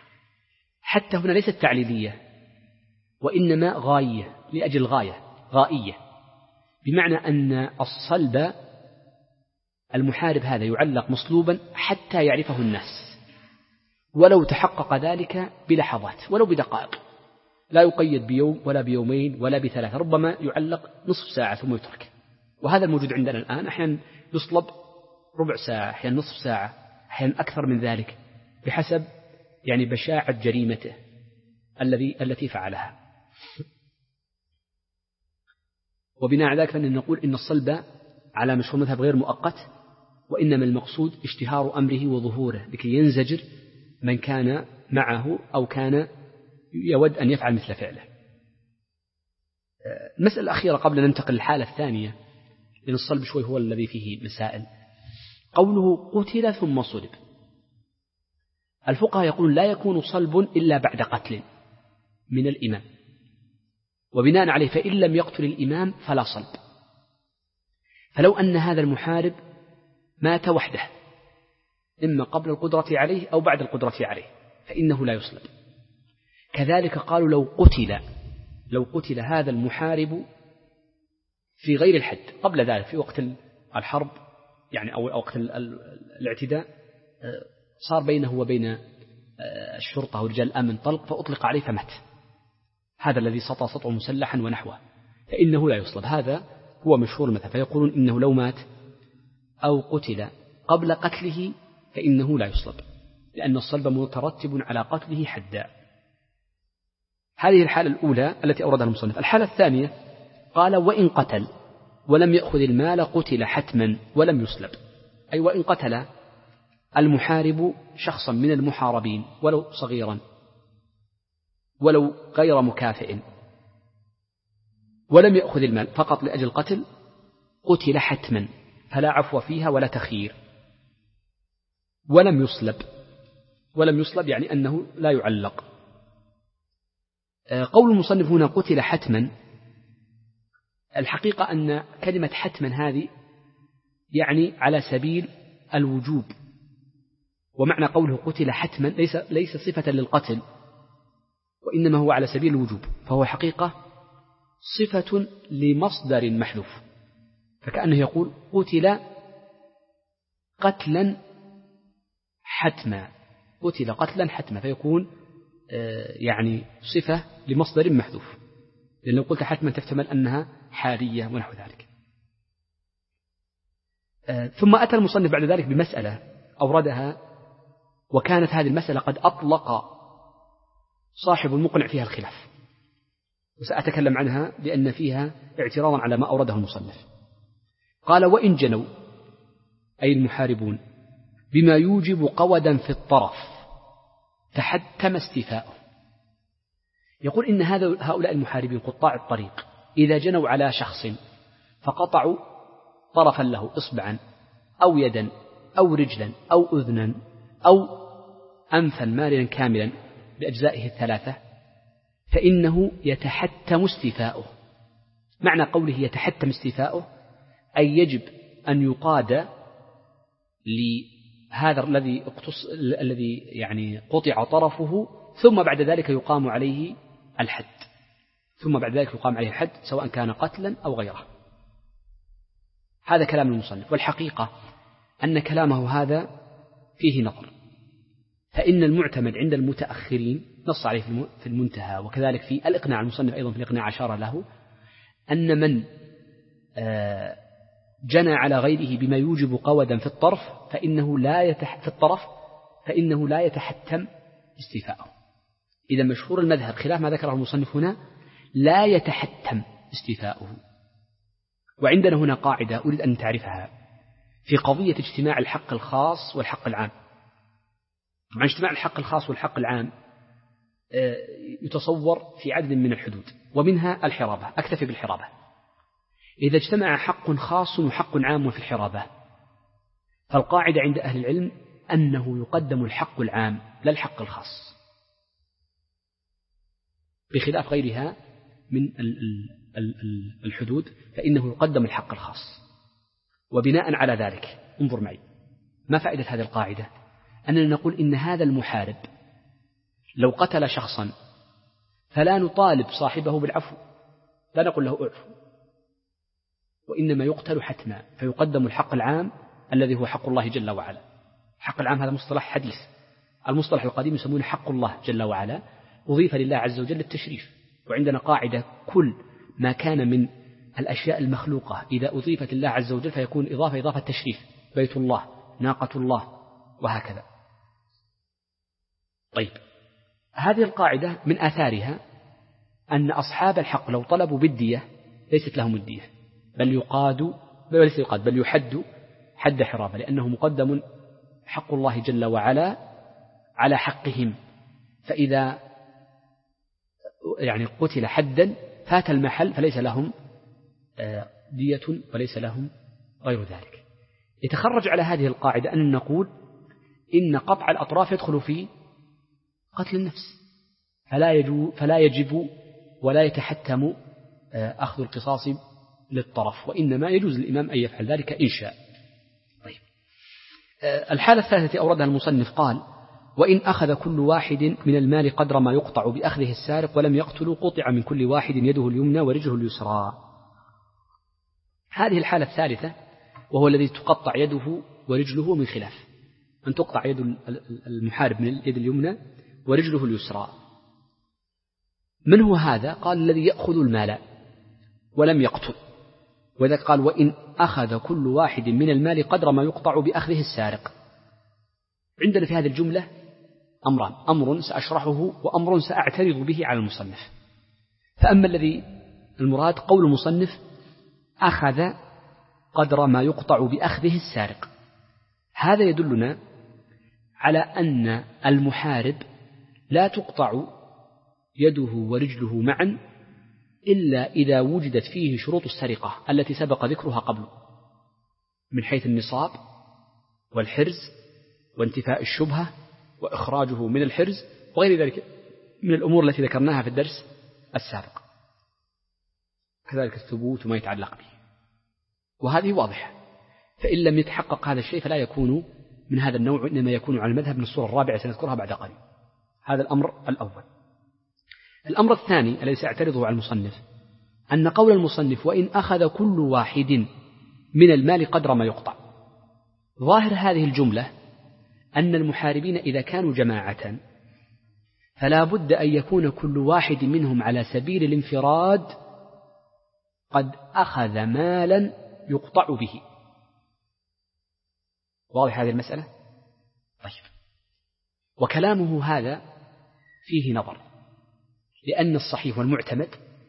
حتى هنا ليست تعليلية وإنما غاية لأجل غاية غائية، بمعنى أن الصلب المحارب هذا يعلق مصلوبا حتى يعرفه الناس، ولو تحقق ذلك بلحظات ولو بدقائق، لا يقيد بيوم ولا بيومين ولا بثلاثة، ربما يعلق نصف ساعة ثم يترك وهذا الموجود عندنا الآن، أحيانا يصلب ربع ساعة، أحيانا نصف ساعة، أحيانا أكثر من ذلك بحسب يعني بشاعة جريمته الذي التي فعلها. وبناء على ذلك فإن نقول إن الصلب على مشهور مذهب غير مؤقت، وإنما المقصود اشتهار أمره وظهوره لكي ينزجر من كان معه أو كان يود أن يفعل مثل فعله. المسألة الأخيرة قبل أن ننتقل للحالة الثانية، لأن الصلب شوي هو الذي فيه مسائل. قوله قتل ثم صلب، الفقهاء يقولون لا يكون صلب إلا بعد قتل من الإمام، وبناء عليه فإن لم يقتل الإمام فلا صلب. فلو أن هذا المحارب مات وحده إما قبل القدرة عليه أو بعد القدرة عليه فإنه لا يصلب. كذلك قالوا لو قتل لو قتل هذا المحارب في غير الحد قبل ذلك في وقت الحرب يعني أو وقت الاعتداء، صار بينه وبين الشرطة ورجال الأمن طلق فأطلق عليه فمات، هذا الذي سطى سطوا مسلحا ونحوه، فإنه لا يصلب. هذا هو مشهور المذهب، فيقولون إنه لو مات أو قتل قبل قتله فإنه لا يصلب، لأن الصلب مترتب على قتله حدا. هذه الحالة الأولى التي أوردها المصنف. الحالة الثانية قال وإن قتل ولم يأخذ المال قتل حتما ولم يصلب، أي وإن قتل المحارب شخصا من المحاربين ولو صغيرا ولو غير مكافئ ولم يأخذ المال فقط لأجل القتل قتل حتما، فلا عفو فيها ولا تخيير. ولم يصلب، ولم يصلب يعني أنه لا يعلق. قول المصنف هنا قتل حتما، الحقيقة أن كلمة حتما هذه يعني على سبيل الوجوب، ومعنى قوله قتل حتما ليس, ليس صفة للقتل، وإنما هو على سبيل الوجوب، فهو حقيقة صفة لمصدر محذوف، فكأنه يقول قتل قتلا حتما، قتل قتلا حتما، فيكون يعني صفة لمصدر محذوف، لأن لو قلت حتما تحتمل أنها حالية ونحو ذلك. ثم أتى المصنف بعد ذلك بمسألة أوردها، وكانت هذه المسألة قد أطلق صاحب المقنع فيها الخلاف، وسأتكلم عنها لأن فيها اعتراضا على ما أورده المصنف. قال وإن جنوا أي المحاربون بما يوجب قودا في الطرف تحتم استيفاؤه. يقول إن هذا هؤلاء المحاربين قطاع الطريق إذا جنوا على شخص فقطعوا طرفا له إصبعا أو يدا أو رجلا أو أذنا أو أنفا مارنا كاملا بأجزائه الثلاثة فإنه يتحتم استيفاؤه. معنى قوله يتحتم استيفاؤه أي يجب أن يقاد لهذا الذي اقتص... الذي يعني قطع طرفه، ثم بعد ذلك يقام عليه الحد، ثم بعد ذلك يقام عليه الحد سواء كان قتلا أو غيره. هذا كلام المصنف، والحقيقة أن كلامه هذا فيه نظر، فإن المعتمد عند المتأخرين نص عليه في المنتهى وكذلك في الإقناع، المصنف أيضا في الإقناع أشار له أن من جنى على غيره بما يوجب قودا في الطرف فإنه لا يتح في الطرف فإنه لا يتحتم استيفاءه. إذا مشهور المذهب خلاف ما ذكره المصنف هنا لا يتحتم استيفاؤه. وعندنا هنا قاعدة أريد أن تعرفها في قضية اجتماع الحق الخاص والحق العام. مع اجتماع الحق الخاص والحق العام يتصور في عدد من الحدود، ومنها الحرابة. أكتفي بالحرابة. إذا اجتمع حق خاص وحق عام في الحرابة فالقاعدة عند أهل العلم أنه يقدم الحق العام لا الحق الخاص، بخلاف غيرها من الحدود فإنه يقدم الحق الخاص. وبناء على ذلك انظر معي ما فائدة هذه القاعدة، أننا نقول إن هذا المحارب لو قتل شخصا فلا نطالب صاحبه بالعفو، لا نقول له اعفو، وإنما يقتل حتما، فيقدم الحق العام الذي هو حق الله جل وعلا. حق العام هذا مصطلح حديث، المصطلح القديم يسمونه حق الله جل وعلا، أضيف لله عز وجل التشريف. وعندنا قاعدة كل ما كان من الأشياء المخلوقة إذا أضيفت الله عز وجل فيكون إضافة إضافة تشريف، بيت الله، ناقة الله، وهكذا. طيب، هذه القاعدة من آثارها أن أصحاب الحق لو طلبوا بالدية ليست لهم الدية، بل يقاد بل ليس يقاد بل يحد حد حرابة، لأنه مقدم حق الله جل وعلا على حقهم. فإذا يعني قتل حدا فات المحل فليس لهم دية وليس لهم غير ذلك. يتخرج على هذه القاعدة أن نقول إن قطع الأطراف يدخل في قتل النفس، فلا يجب, فلا يجب ولا يتحتم أخذ القصاص للطرف، وإنما يجوز للإمام أن يفعل ذلك إن شاء. طيب، الحالة الثالثة التي أوردها المصنف قال: وإن أخذ كل واحد من المال قدر ما يقطع بأخذه السارق ولم يقتل قطع من كل واحد يده اليمنى ورجله اليسرى. هذه الحالة الثالثة وهو الذي تقطع يده ورجله من خلاف، أن تقطع يد المحارب من اليد اليمنى ورجله اليسرى. من هو هذا؟ قال: الذي يأخذ المال ولم يقتل. وإذا قال: وإن أخذ كل واحد من المال قدر ما يقطع بأخذه السارق. عندنا في هذه الجملة أمران: أمر سأشرحه وأمر سأعترض به على المصنف. فأما الذي المراد قول المصنف: أخذ قدر ما يقطع بأخذه السارق، هذا يدلنا على أن المحارب لا تقطع يده ورجله معا إلا إذا وجدت فيه شروط السرقة التي سبق ذكرها قبل، من حيث النصاب والحرز وانتفاء الشبهة وإخراجه من الحرز وغير ذلك من الأمور التي ذكرناها في الدرس السابق، كذلك الثبوت وما يتعلق به، وهذه واضحة. فإن لم يتحقق هذا الشيء فلا يكون من هذا النوع، إنما يكون على المذهب من الصورة الرابعة سنذكرها بعد قليل. هذا الأمر الأول. الأمر الثاني الذي سأعترضه على المصنف أن قول المصنف: وإن أخذ كل واحد من المال قدر ما يقطع، ظاهر هذه الجملة أن المحاربين إذا كانوا جماعة فلا بد أن يكون كل واحد منهم على سبيل الانفراد قد أخذ مالا يقطع به. واضح هذه المسألة؟ طيب، وكلامه هذا فيه نظر، لأن الصحيح والمعتمد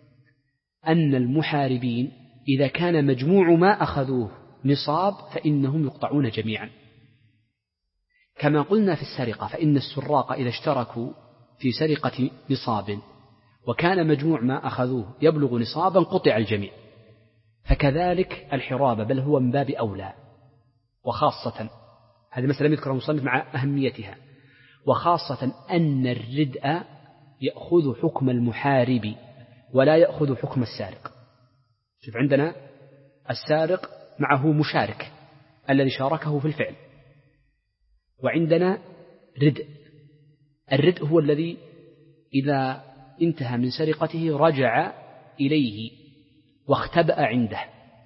أن المحاربين إذا كان مجموع ما أخذوه نصاب فإنهم يقطعون جميعا، كما قلنا في السرقة، فإن السراق إذا اشتركوا في سرقة نصاب وكان مجموع ما أخذوه يبلغ نصابا قطع الجميع، فكذلك الحرابة، بل هو من باب أولى. وخاصة هذه مسألة يذكرها المصنف مع أهميتها، وخاصة أن الردء يأخذ حكم المحارب ولا يأخذ حكم السارق. شوف، عندنا السارق معه مشارك الذي شاركه في الفعل، وعندنا ردء. الردء هو الذي إذا انتهى من سرقته رجع إليه واختبأ عنده،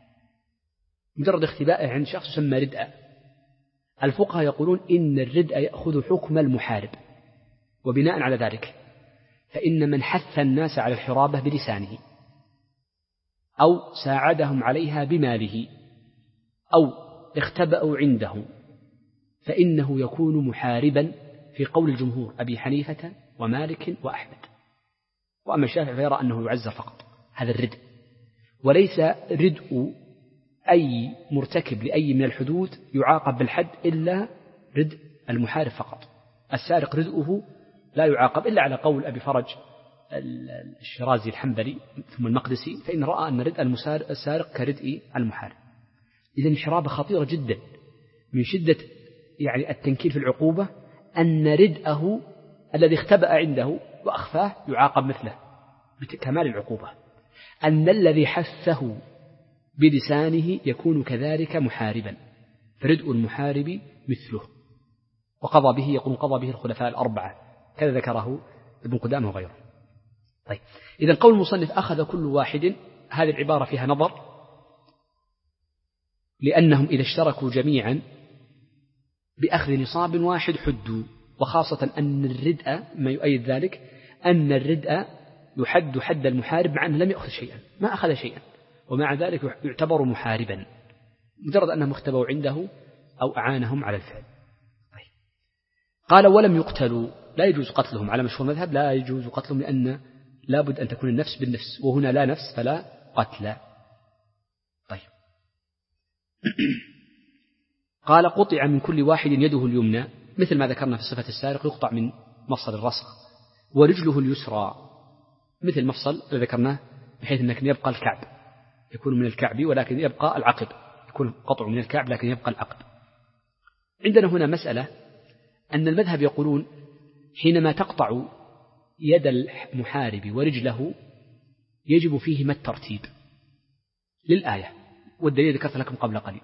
مجرد اختبائه عند شخص يسمى ردء. الفقهاء يقولون إن الردء يأخذ حكم المحارب، وبناء على ذلك فإن من حث الناس على الحرابة بلسانه أو ساعدهم عليها بماله أو اختبأوا عنده فإنه يكون محاربا في قول الجمهور أبي حنيفة ومالك وأحمد. وأما الشافعي فيرى أنه يعزر فقط. هذا الردء، وليس ردء أي مرتكب لأي من الحدود يعاقب بالحد إلا ردء المحارب فقط. السارق ردءه لا يعاقب إلا على قول أبي فرج الشرازي الحنبلي ثم المقدسي، فإن رأى أن ردء السارق كردء المحارب. إذن الحرابة خطيرة جدا، من شدة يعني التنكيل في العقوبة أن ردءه الذي اختبأ عنده وأخفاه يعاقب مثله بكمال العقوبة. أن الذي حثه بلسانه يكون كذلك محاربا، فردء المحارب مثله. وقضى به، يقول قضى به الخلفاء الأربعة، كذا ذكره ابن قدامة وغيره. طيب، إذن قول المصنف أخذ كل واحد، هذه العبارة فيها نظر، لأنهم إذا اشتركوا جميعا بأخذ نصاب واحد حدوا، وخاصة أن الردء ما يؤيد ذلك أن الردء يحد حد المحارب مع أنه لم يأخذ شيئا، ما أخذ شيئا، ومع ذلك يعتبر محاربا مجرد أنهم اختبوا عنده أو أعانهم على الفعل. طيب. قال ولم يقتلوا، لا يجوز قتلهم على مشهور المذهب، لا يجوز قتلهم لأن لابد أن تكون النفس بالنفس، وهنا لا نفس فلا قتل. طيب. قال قطع من كل واحد يده اليمنى، مثل ما ذكرنا في صفة السارق، يقطع من مفصل الرسغ، ورجله اليسرى مثل مفصل الذي ذكرناه، بحيث أنك يبقى الكعب، يكون من الكعب ولكن يبقى العقب، يكون قطع من الكعب لكن يبقى العقب. عندنا هنا مسألة أن المذهب يقولون حينما تقطع يد المحارب ورجله يجب فيهما الترتيب للآية، والدليل ذكرت لكم قبل قليل،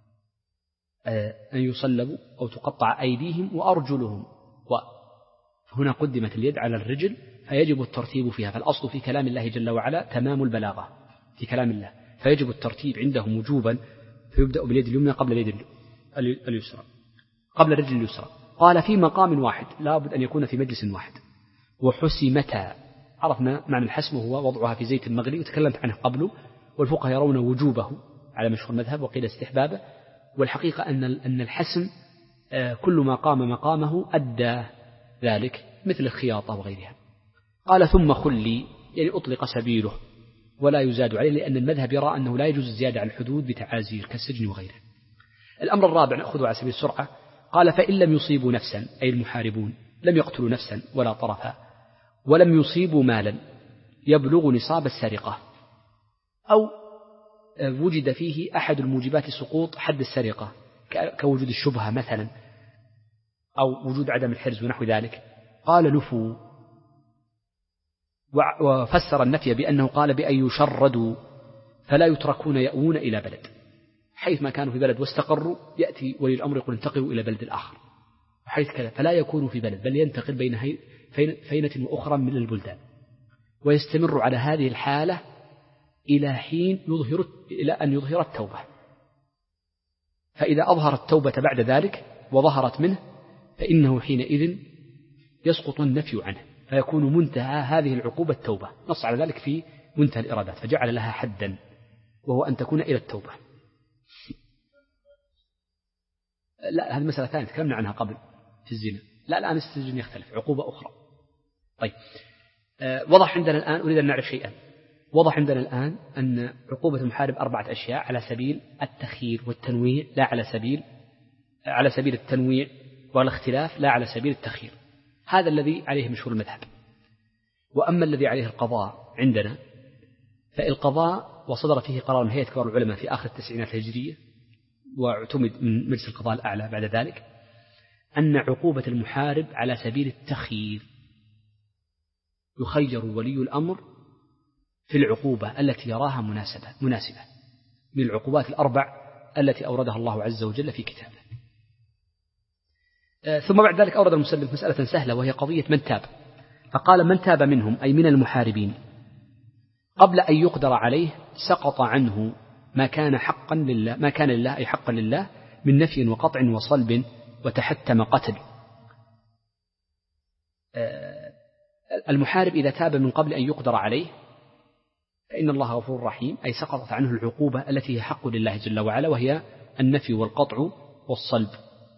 أن يصلبوا أو تقطع أيديهم وأرجلهم، وهنا قدمت اليد على الرجل فيجب الترتيب فيها، فالأصل في كلام الله جل وعلا تمام البلاغة في كلام الله، فيجب الترتيب عندهم وجوبا، فيبدأ باليد اليمنى قبل اليد اليسرى قبل الرجل اليسرى. قال في مقام واحد، لا بد أن يكون في مجلس واحد. وحسمتا، عرفنا معنى الحسم وهو وضعها في زيت المغلي وتكلمت عنه قبله، والفقهاء يرون وجوبه على مشهور المذهب وقيل استحبابه، والحقيقة أن أن الحسم كل ما قام مقامه أدى ذلك مثل الخياطة وغيرها. قال ثم خلي، يعني أطلق سبيله ولا يزاد عليه، لأن المذهب يرى أنه لا يجوز الزيادة على الحدود بتعازير كالسجن وغيره. الأمر الرابع نأخذه على سبيل السرعة، قال فإن لم يصيبوا نفسا، أي المحاربون لم يقتلوا نفسا ولا طرفا، ولم يصيبوا مالا يبلغ نصاب السرقة، أو وجد فيه أحد الموجبات سقوط حد السرقة كوجود الشبهة مثلا أو وجود عدم الحرز ونحو ذلك، قال نفوا، وفسر النفي بأنه قال بأن يشردوا فلا يتركون يأوون إلى بلد، حيث ما كانوا في بلد واستقروا يأتي ولي الأمر يقول انتقلوا إلى بلد الآخر، حيث كذا فلا يكونوا في بلد بل ينتقل بين فينة وأخرى من البلدان، ويستمر على هذه الحالة إلى حين يظهر إلى أن يظهر التوبة، فإذا أظهر التوبة بعد ذلك وظهرت منه فإنه حينئذ يسقط النفي عنه، فيكون منتهى هذه العقوبة التوبة، نص على ذلك في منتهى الإرادات، فجعل لها حدا وهو أن تكون إلى التوبة. لا هذه مسألة ثانية تكلمنا عنها قبل في الزنا، لا الآن السجن يختلف عقوبة أخرى. طيب أه وضح عندنا الآن، أريد أن نعرف شيئا، وضح عندنا الآن أن عقوبة المحارب أربعة أشياء على سبيل التخيير والتنويع، لا على سبيل على سبيل التنويع والاختلاف، لا على سبيل التخيير، هذا الذي عليه مشهور المذهب. وأما الذي عليه القضاء عندنا فالقضاء وصدر فيه قرار من هيئة كبار العلماء في آخر التسعينات الهجرية، واعتمد من مجلس القضاء الأعلى بعد ذلك، أن عقوبة المحارب على سبيل التخيير، يخير ولي الأمر في العقوبة التي يراها مناسبة مناسبة من العقوبات الأربع التي أوردها الله عز وجل في كتابه. ثم بعد ذلك أورد المسلم مسألة سهلة وهي قضية من تاب، فقال من تاب منهم أي من المحاربين قبل أن يقدر عليه سقط عنه ما كان حقا لله ما كان لله أي حقا لله من نفي وقطع وصلب وتحتم قتل. المحارب إذا تاب من قبل أن يقدر عليه فإن الله غفور رحيم، أي سقطت عنه العقوبة التي هي حق لله جل وعلا، وهي النفي والقطع والصلب.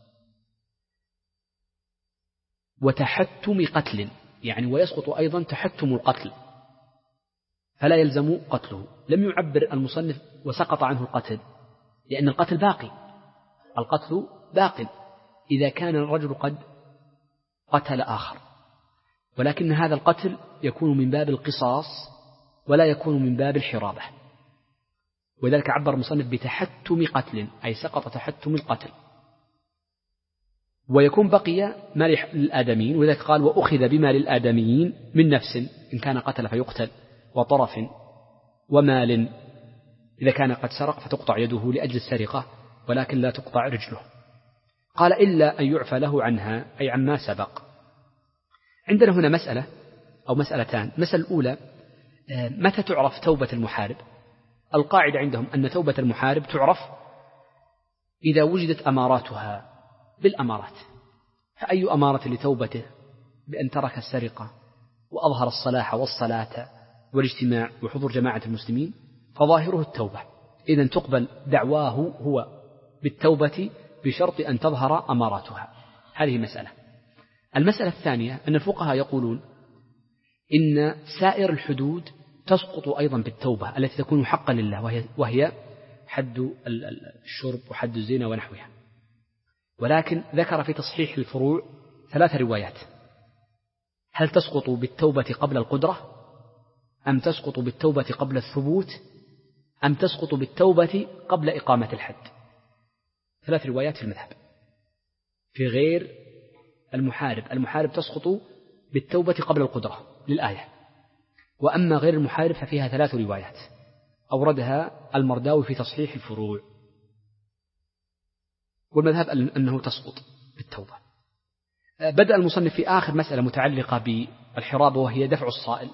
وتحتم قتل، يعني ويسقط أيضا تحتم القتل فلا يلزم قتله. لم يعبر المصنف وسقط عنه القتل، لأن القتل باقي، القتل باق إذا كان الرجل قد قتل آخر، ولكن هذا القتل يكون من باب القصاص ولا يكون من باب الحرابة، وذلك عبر المصنف بتحتم قتل، أي سقط تحتم القتل. ويكون بقي ما للآدميين، وذلك قال وأخذ بما للآدميين من نفس إن كان قتل فيقتل، وطرف ومال إذا كان قد سرق فتقطع يده لأجل السرقة ولكن لا تقطع رجله. قال إلا أن يعفى له عنها، أي عما سبق. عندنا هنا مسألة أو مسألتان. المسألة الأولى متى تعرف توبة المحارب؟ القاعدة عندهم أن توبة المحارب تعرف إذا وجدت أماراتها بالأمارات. فأي أمارة لتوبته؟ بأن ترك السرقة وأظهر الصلاح والصلاة والاجتماع وحضور جماعة المسلمين، فظاهره التوبة، إذن تقبل دعواه هو بالتوبة بشرط أن تظهر أماراتها. هذه مسألة. المسألة الثانية أن الفقهاء يقولون إن سائر الحدود تسقط أيضا بالتوبة التي تكون حقا لله، وهي, وهي حد الشرب وحد الزنا ونحوها. ولكن ذكر في تصحيح الفروع ثلاث روايات: هل تسقط بالتوبة قبل القدرة، أم تسقط بالتوبة قبل الثبوت، أم تسقط بالتوبة قبل إقامة الحد. ثلاث روايات في المذهب. في غير المحارب، المحارب تسقط بالتوبة قبل القدرة للآية، وأما غير المحارب ففيها ثلاث روايات أوردها المرداوي في تصحيح الفروع، والمذهب أنه تسقط بالتوبة. بدأ المصنف في آخر مسألة متعلقة بالحرابة، وهي دفع الصائل.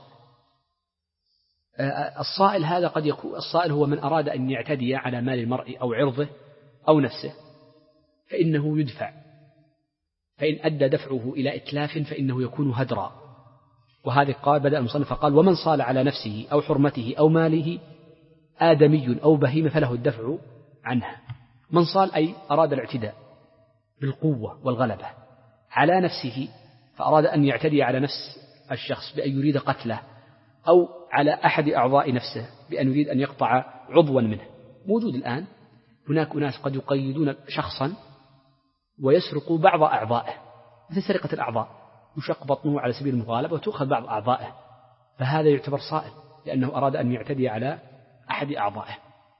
الصائل هذا قد يكون الصائل هو من أراد أن يعتدي على مال المرء أو عرضه أو نفسه، فإنه يدفع، فإن أدى دفعه إلى إتلاف فإنه يكون هدرا. وهذه قال بدأ المصنف فقال: ومن صال على نفسه أو حرمته أو ماله آدمي أو بهيمة فله الدفع عنها. من صال أي أراد الاعتداء بالقوة والغلبة على نفسه، فأراد أن يعتدي على نفس الشخص بأن يريد قتله، أو على أحد أعضاء نفسه بأن يريد أن يقطع عضوا منه. موجود الآن هناك أناس قد يقيدون شخصا ويسرقوا بعض أعضائه، مثل سرقة الأعضاء، يشق بطنه على سبيل المغالبة وتأخذ بعض أعضائه، فهذا يعتبر صائل لأنه أراد أن يعتدي على أحد أعضائه.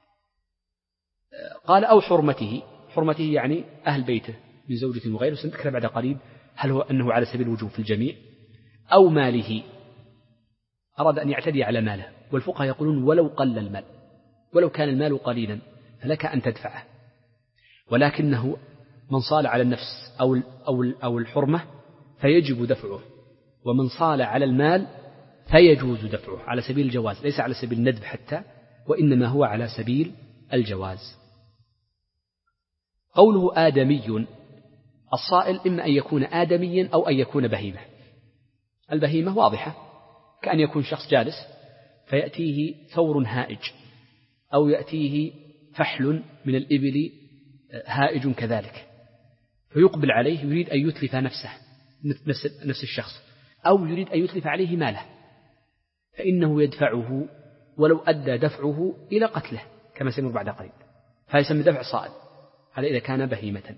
قال: أو حرمته، حرمته يعني أهل بيته من زوجة وغيره، سنذكر بعد قليل هل هو أنه على سبيل الوجوب في الجميع. أو ماله، أراد أن يعتدي على ماله، والفقهاء يقولون ولو قل المال، ولو كان المال قليلا فلك أن تدفعه، ولكنه من صال على النفس أو أو أو الحرمة فيجب دفعه، ومن صال على المال فيجوز دفعه على سبيل الجواز، ليس على سبيل الندب حتى، وإنما هو على سبيل الجواز. قوله آدمي، الصائل إما أن يكون آدميا أو أن يكون بهيمة. البهيمة واضحة، كأن يكون شخص جالس فيأتيه ثور هائج، أو يأتيه فحل من الإبل هائج كذلك، فيقبل عليه يريد أن يتلف نفسه نفس الشخص، أو يريد أن يتلف عليه ماله، فإنه يدفعه ولو أدى دفعه إلى قتله كما سيمر بعد قليل، فيسمى دفع صائل. هذا إذا كان بهيمة.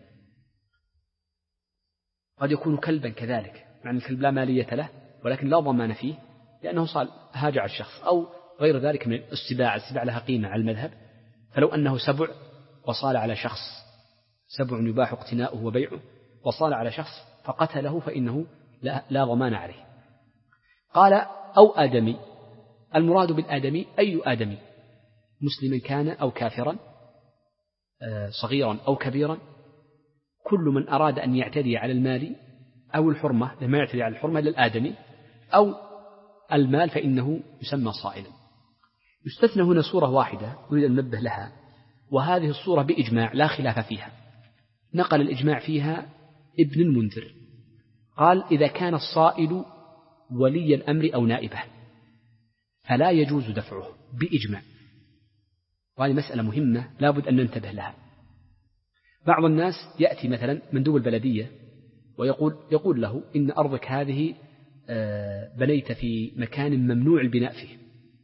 قد يكون كلبا كذلك، يعني الكلب لا مالية له ولكن لا ضمان فيه لأنه صال هاجع الشخص، أو غير ذلك من السباع. السباع لها قيمة على المذهب، فلو أنه سبع وصال على شخص، سبع يباح اقتناؤه وبيعه، وصال على شخص فقتله فإنه لا, لا ضمان عليه. قال: أو آدمي، المراد بالآدمي أي آدمي، مسلما كان أو كافرا، صغيرا أو كبيرا، كل من أراد أن يعتدي على المال أو الحرمة، لما يعتدي على الحرمة للآدمي أو المال فإنه يسمى صائلا. يستثنى هنا صورة واحدة نريد أن ننبه لها، وهذه الصورة بإجماع لا خلاف فيها، نقل الإجماع فيها ابن المنذر، قال: إذا كان الصائل ولي الأمر أو نائبه فلا يجوز دفعه بإجماع. وهذه مسألة مهمة لا بد أن ننتبه لها. بعض الناس يأتي مثلا مندوب البلدية ويقول يقول له: إن أرضك هذه بنيت في مكان ممنوع البناء فيه.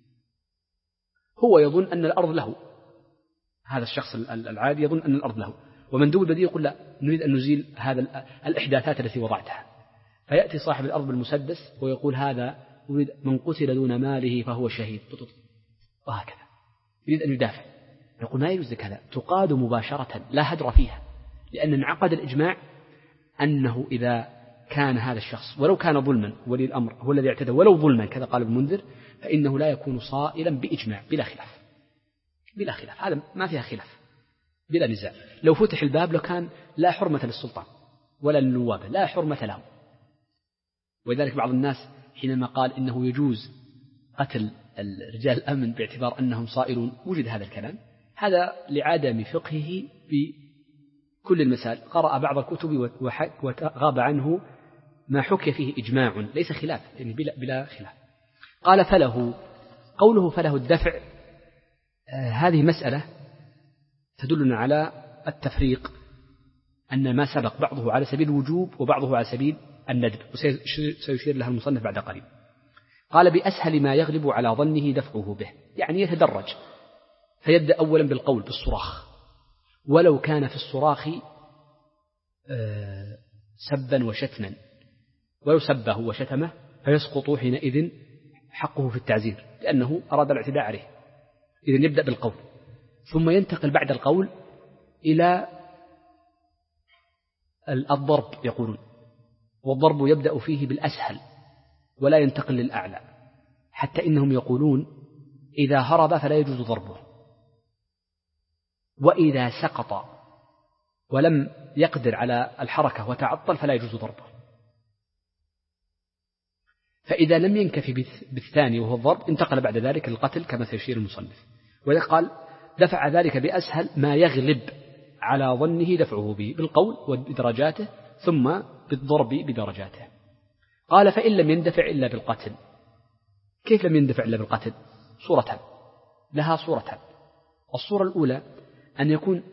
هو يظن أن الأرض له، هذا الشخص العادي يظن أن الأرض له، ومندوب البلدية يقول: لا، نريد أن نزيل هذا الإحداثات التي وضعتها. فيأتي صاحب الأرض بالمسدس ويقول: هذا يريد من قتل دون ماله فهو شهيد، وهكذا يريد أن يدافع. يقول: ما يجوز لك هذا، تقاد مباشرة لا هدر فيها، لأن انعقد الإجماع أنه إذا كان هذا الشخص ولو كان ظلما، ولي الأمر هو الذي اعتدى ولو ظلما كذا قال ابن منذر، فإنه لا يكون صائلا بإجماع بلا خلاف، بلا خلاف، هذا ما فيها خلاف بلا نزاع. لو فتح الباب لو كان لا حرمة للسلطان ولا للنواب، لا حرمة لهم. ولذلك بعض الناس حينما قال إنه يجوز قتل الرجال الأمن باعتبار أنهم صائلون، وجد هذا الكلام، هذا لعدم فقهه بكل المسائل، قرأ بعض الكتب وغاب عنه ما حكي فيه إجماع ليس خلاف، يعني بلا, بلا خلاف. قال: فله، قوله فله الدفع آه هذه مسألة تدلنا على التفريق، أن ما سبق بعضه على سبيل الوجوب وبعضه على سبيل الندب، وسيشير لها المصنف بعد قليل. قال بأسهل ما يغلب على ظنه دفعه به، يعني يتدرج، فيبدأ أولا بالقول بالصراخ، ولو كان في الصراخ آه سبا وشتما، ولو سبه وشتمه فيسقط حينئذ حقه في التعزير لأنه أراد الاعتداء عليه. إذن يبدأ بالقول، ثم ينتقل بعد القول إلى الضرب يقولون، والضرب يبدأ فيه بالأسهل ولا ينتقل للأعلى، حتى إنهم يقولون إذا هرب فلا يجوز ضربه، وإذا سقط ولم يقدر على الحركة وتعطل فلا يجوز ضربه. فإذا لم ينكفي بالثاني وهو الضرب انتقل بعد ذلك للقتل كما سيشير المصنف. وإذا قال دفع ذلك بأسهل ما يغلب على ظنه دفعه به بالقول وبدرجاته ثم بالضرب بدرجاته. قال فإن لم يندفع إلا بالقتل. كيف لم يندفع إلا بالقتل؟ صورتان، لها صورتان. الصورة الأولى أن يكون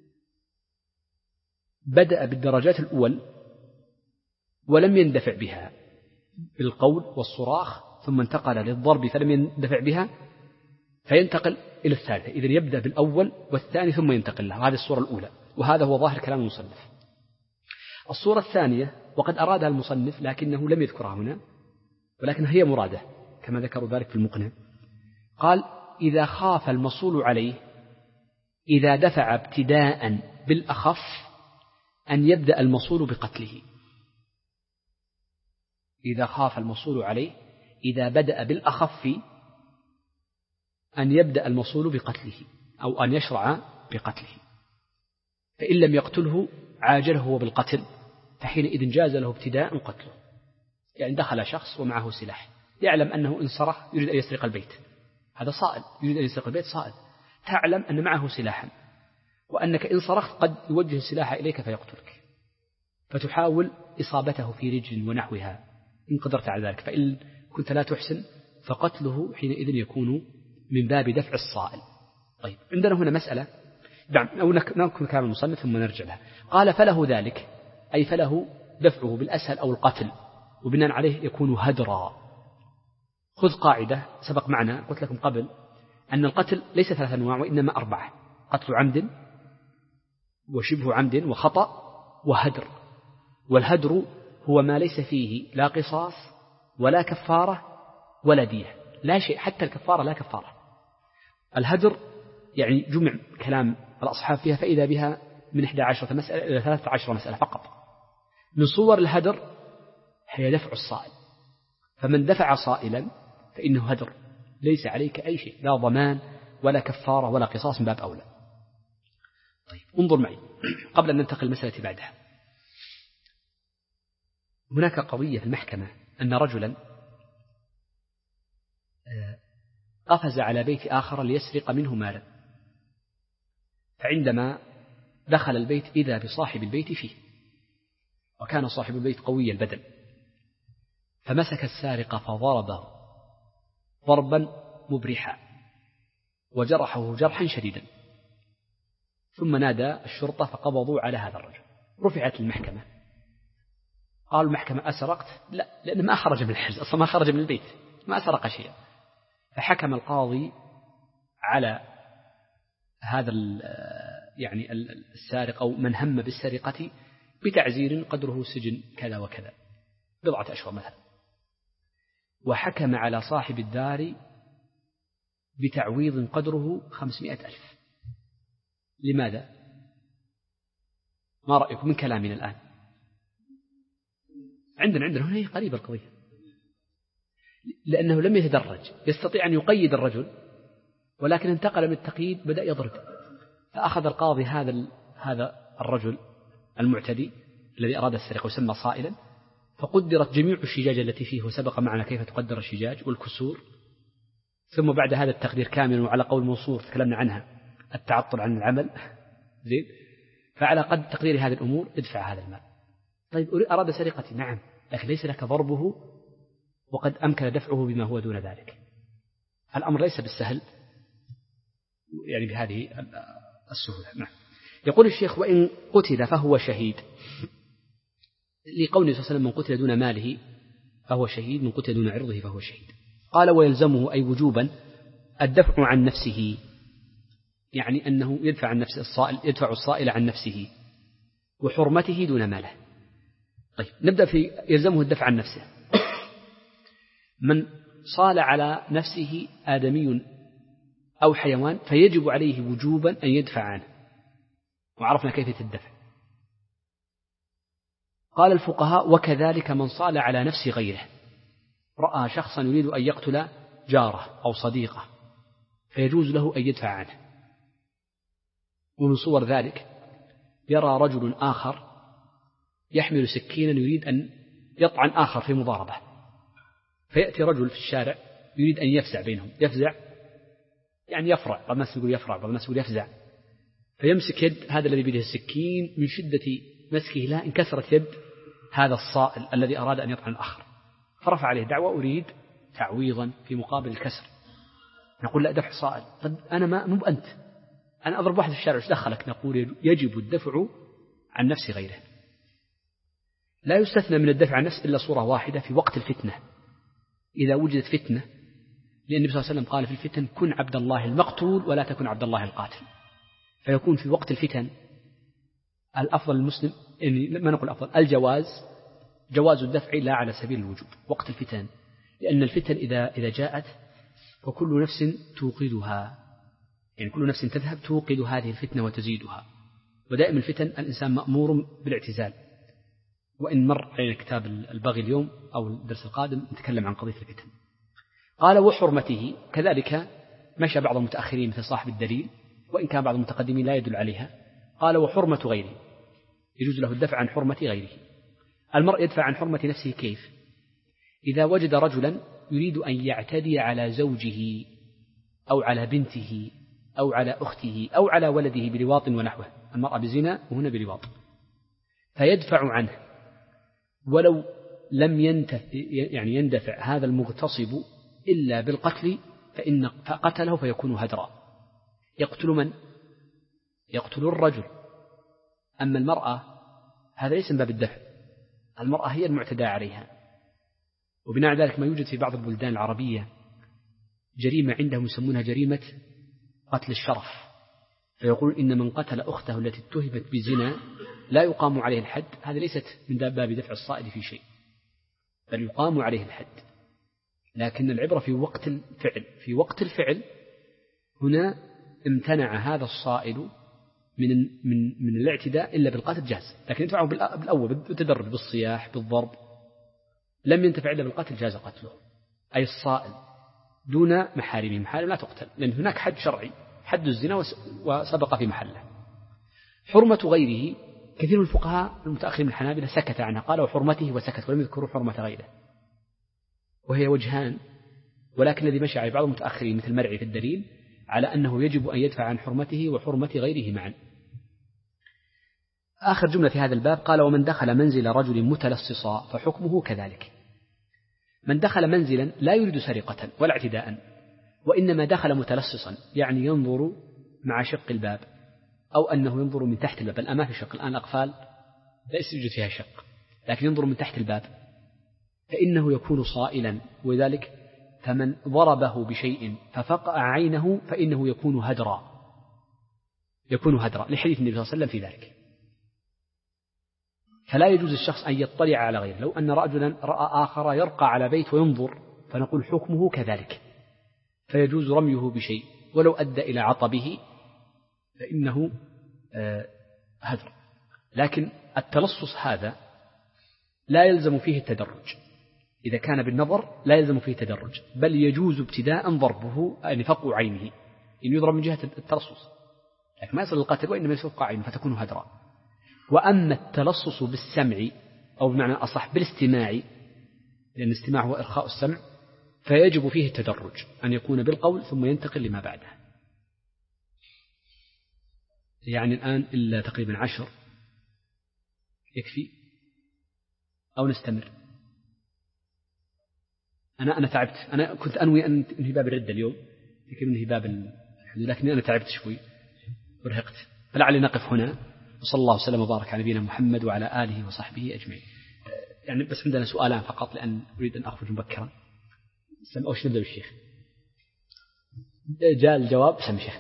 بدأ بالدرجات الأول ولم يندفع بها بالقول والصراخ، ثم انتقل للضرب فلم يندفع بها، فينتقل إلى الثالثة. إذن يبدأ بالأول والثاني ثم ينتقل له. هذه الصورة الأولى، وهذا هو ظاهر كلام المصنف. الصورة الثانية وقد أرادها المصنف لكنه لم يذكرها هنا، ولكن هي مرادة كما ذكروا ذلك في المقنع. قال إذا خاف المصول عليه إذا دفع ابتداء بالأخف أن يبدأ المصول بقتله. إذا خاف المصول عليه إذا بدأ بالأخف أن يبدأ المصول بقتله أو أن يشرع بقتله، فإن لم يقتله عاجله هو بالقتل، فحينئذ جاز له ابتداء قتله. يعني دخل شخص ومعه سلاح، يعلم أنه إن صرخ يريد أن يسرق البيت، هذا صائل يريد أن يسرق البيت صائل، تعلم أن معه سلاحا وأنك إن صرخت قد يوجه السلاح إليك فيقتلك، فتحاول إصابته في رجل ونحوها إن قدرت على ذلك، فإن كنت لا تحسن فقتله حينئذ يكون من باب دفع الصائل. طيب عندنا هنا مسألة، أو نكمل كلام المصنف ثم نرجع لها. قال فله ذلك، أي فله دفعه بالأسهل أو القتل، وبناء عليه يكون هدرا. خذ قاعدة سبق معنا قلت لكم قبل أن القتل ليس ثلاث أنواع وإنما أربعة: قتل عمد وشبه عمد وخطأ وهدر. والهدر هو ما ليس فيه لا قصاص ولا كفارة ولا دية، لا شيء، حتى الكفارة لا كفارة. الهدر يعني جمع كلام الأصحاب فيها فإذا بها من إحدى عشرة مسألة إلى ثلاثة عشر مسألة فقط. من صور الهدر هي دفع الصائل، فمن دفع صائلا فإنه هدر، ليس عليك أي شيء، لا ضمان ولا كفارة ولا قصاص من باب أولى. طيب انظر معي قبل أن ننتقل المسألة بعدها. هناك قضية في المحكمة أن رجلا قفز على بيت آخر ليسرق منه مالا، فعندما دخل البيت إذا بصاحب البيت فيه، وكان صاحب البيت قوي البدن، فمسك السارق فضربه ضربا مبرحا وجرحه جرحا شديدا، ثم نادى الشرطة فقبضوا على هذا الرجل. رفعت المحكمة، قالوا المحكمة أسرقت؟ لا، لأنه ما خرج من الحجز أصلا، ما خرج من البيت، ما سرق شيئا. فحكم القاضي على هذا يعني السارق أو من هم بالسرقة بتعزير قدره سجن كذا وكذا بضعة أشهر مثلا، وحكم على صاحب الدار بتعويض قدره خمسمائة ألف. لماذا؟ ما رأيكم من كلامنا الآن؟ عندنا عندنا هنا قريبة القضية، لأنه لم يتدرج، يستطيع أن يقيد الرجل ولكن انتقل من التقييد بدأ يضرب، فأخذ القاضي هذا هذا الرجل المعتدي الذي أراد السرقة وسمى صائلا، فقدرت جميع الشجاج التي فيه، وسبق معنا كيف تقدر الشجاج والكسور، ثم بعد هذا التقدير كامل، وعلى قول منصور تكلمنا عنها التعطل عن العمل زين، فعلى قد تقدير هذه الأمور ادفع هذا المال. طيب أراد سرقتي، نعم، لكن ليس لك ضربه وقد أمكن دفعه بما هو دون ذلك. الأمر ليس بالسهل، يعني بهذه السهولة. نعم. يقول الشيخ: وإن قتل فهو شهيد، لقوله صلى الله عليه وسلم: من قتل دون ماله فهو شهيد، من قتل دون عرضه فهو شهيد. قال: ويلزمه أي وجوبا الدفع عن نفسه، يعني أنه يدفع عن نفسه الصائل، يدفع الصائل عن نفسه وحرمته دون ماله. طيب، نبدأ في يلزمه الدفع عن نفسه. من صال على نفسه آدمي أو حيوان فيجب عليه وجوبا أن يدفع عنه، وعرفنا كيفية الدفع. قال الفقهاء: وكذلك من صال على نفس غيره، رأى شخصا يريد أن يقتل جاره أو صديقه فيجوز له أن يدفع عنه. ومن صور ذلك يرى رجل آخر يحمل سكينا يريد أن يطعن آخر في مضاربة، فيأتي رجل في الشارع يريد أن يفزع بينهم، يفزع يعني يفرع، بعض الناس يقول يفرع، بعض الناس يقول يفزع، فيمسك يد هذا الذي بيده السكين، من شدة مسكه لا انكسرت يد هذا الصائل الذي أراد أن يطعن الآخر، فرفع عليه دعوة: أريد تعويضا في مقابل الكسر. نقول: لا، دفع صائل. طب أنا ما مو أنت، أنا أضرب واحد في الشارع، إيش دخلك؟ نقول: يجب الدفع عن نفس غيره. لا يستثنى من الدفع عن النفس إلا صورة واحدة، في وقت الفتنة، إذا وجدت فتنة، لأن النبي صلى الله عليه وسلم قال في الفتن: كن عبد الله المقتول ولا تكن عبد الله القاتل. فيكون في وقت الفتن الأفضل المسلم، يعني ما نقول أفضل، الجواز، جواز الدفع لا على سبيل الوجوب وقت الفتن، لأن الفتن إذا إذا جاءت وكل نفس توقدها، يعني كل نفس تذهب توقد هذه الفتنة وتزيدها، ودائما الفتن الإنسان مأمور بالاعتزال. وإن مر علينا كتاب البغي اليوم أو الدرس القادم نتكلم عن قضية الفتن. قال: وحرمته، كذلك مشى بعض المتأخرين مثل صاحب الدليل، وإن كان بعض المتقدمين لا يدل عليها. قال: وحرمة غيره، يجوز له الدفع عن حرمة غيره. المرء يدفع عن حرمة نفسه كيف؟ إذا وجد رجلا يريد أن يعتدي على زوجه أو على بنته أو على أخته أو على ولده بلواط ونحوه، المرأة بزنا وهنا بلواط، فيدفع عنه، ولو لم ينتف يعني يندفع هذا المغتصب إلا بالقتل، فإن فقتله فيكون هدرا. يقتل من؟ يقتل الرجل. أما المرأة هذا ليس من باب الدفع، المرأة هي المعتدى عليها. وبناء ذلك ما يوجد في بعض البلدان العربية جريمة عندهم يسمونها جريمة قتل الشرف، فيقول: إن من قتل أخته التي اتهمت بزنا لا يقام عليه الحد. هذا ليست من باب دفع الصائل في شيء، بل يقام عليه الحد، لكن العبرة في وقت الفعل. في وقت الفعل هنا امتنع هذا الصائل من من من الاعتداء إلا بالقتل جاز، لكن يدفعه بالأول بالتدرج، بالصياح، بالضرب. لم ينتفع إلا بالقتل جاز قتله، أي الصائل دون محارمه. محارم لا تقتل، لأن هناك حد شرعي، حد الزنا، وسبق في محله. حرمة غيره، كثير من الفقهاء المتأخرين من الحنابلة سكت عنها، قال: وحرمته وسكت، ولم يذكروا حرمة غيره، وهي وجهان. ولكن الذي مشى عليه بعض المتأخرين مثل مرعي في الدليل على أنه يجب أن يدفع عن حرمته وحرمة غيره معا. آخر جملة في هذا الباب قال: ومن دخل منزل رجل متلصصا فحكمه كذلك. من دخل منزلا لا يريد سرقة ولا اعتداء، وإنما دخل متلصصا، يعني ينظر مع شق الباب، أو أنه ينظر من تحت الباب. الآن ما في شق، الآن الأقفال ليس يوجد فيها شق، لكن ينظر من تحت الباب، فإنه يكون صائلا. وذلك فمن ضربه بشيء ففقع عينه فإنه يكون هدرا، يكون هدرا، لحديث النبي صلى الله عليه وسلم في ذلك. فلا يجوز الشخص أن يطلع على غيره. لو أن رجلا رأى آخر يرقى على بيت وينظر فنقول حكمه كذلك، فيجوز رميه بشيء، ولو أدى إلى عطبه فإنه هدر. لكن التلصص هذا لا يلزم فيه التدرج، إذا كان بالنظر لا يلزم فيه تدرج، بل يجوز ابتداء ضربه، أن فقع عينه، إن يضرب من جهة التلصص، لكن ما يصل للقتل، وإنما يفقع عينه فتكون هدرا. وأما التلصص بالسمع، أو بمعنى أصح بالاستماع، لأن الاستماع هو إرخاء السمع، فيجب فيه التدرج، أن يكون بالقول ثم ينتقل لما بعده. يعني الآن إلا تقريبا عشر، يكفي أو نستمر؟ أنا أنا تعبت، أنا كنت أنوي أن أنهي باب الردة اليوم، لكن أنهي باب لكن أنا تعبت شوي ورهقت، فلعلي نقف هنا. وصلى الله وسلم وبارك على نبينا محمد وعلى آله وصحبه أجمعين. يعني بس عندنا سؤالان فقط لأن أريد أن أخرج مبكرا. أو شو نبدأ بالشيخ؟ جاء الجواب سمي شيخنا.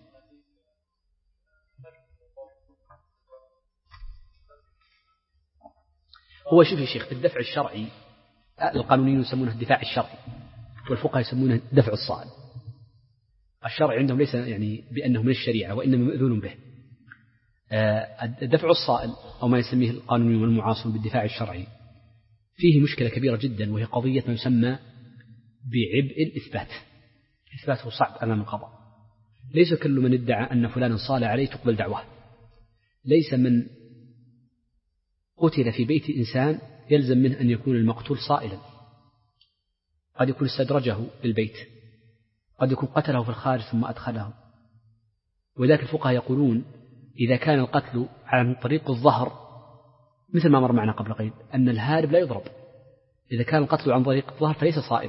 هو شوف يا شيخ، في الدفع الشرعي القانونيين يسمونه الدفاع الشرعي والفقهاء يسمونه دفع الصائل. الشرع عندهم ليس يعني بأنه من الشريعة وإنما مأذون به. الدفع الصائل أو ما يسميه القانونيون والمعاصرون بالدفاع الشرعي فيه مشكلة كبيرة جدا، وهي قضية ما يسمى بعبء الإثبات. إثباته صعب أمام القضاء. ليس كل من ادعى أن فلانا صال عليه تقبل دعواه. ليس من قتل في بيت إنسان يلزم منه أن يكون المقتول صائلا. قد يكون استدرجه للبيت، قد يكون قتله في الخارج ثم أدخله. وذلك الفقهاء يقولون إذا كان القتل عن طريق الظهر، مثل ما مر معنا قبل قليل أن الهارب لا يضرب، إذا كان القتل عن طريق الظهر فليس صائلا.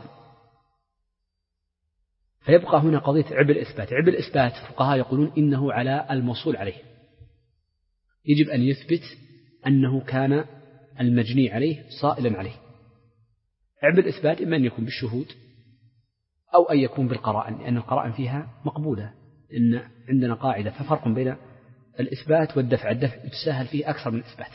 فيبقى هنا قضية عبء الإثبات. عبء الإثبات الفقهاء يقولون إنه على الموصول عليه، يجب أن يثبت أنه كان المجني عليه صائلا عليه. عبء الإثبات إما أن يكون بالشهود أو أن يكون بالقرائن، لأن القرائن فيها مقبولة. إن عندنا قاعدة ففرق بين الإثبات والدفع. الدفع يتساهل فيه أكثر من الإثبات،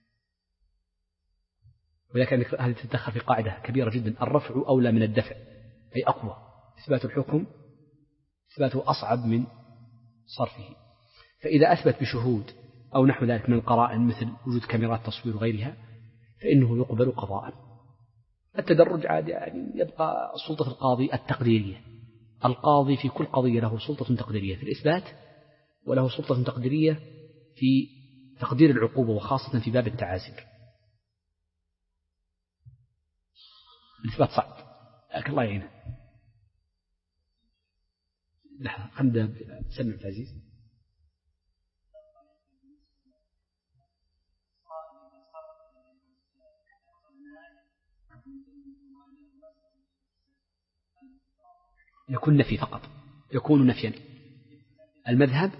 ولكن هذه تتدخل في قاعدة كبيرة جدا: الرفع أولى من الدفع، أي أقوى. إثبات الحكم إثباته أصعب من صرفه. فإذا أثبت بشهود أو نحو ذلك من القرائن مثل وجود كاميرات تصوير وغيرها فإنه يقبل قضاء. التدرج عادي يعني يبقى سلطة القاضي التقديرية. القاضي في كل قضية له سلطة تقديرية في الإثبات، وله سلطة تقديرية في تقدير العقوبة، وخاصة في باب التعازير. الإثبات صعب، لكن الله يعينه. لحظة خلنا سمع عزيز. يكون نفي فقط، يكون نفيا. المذهب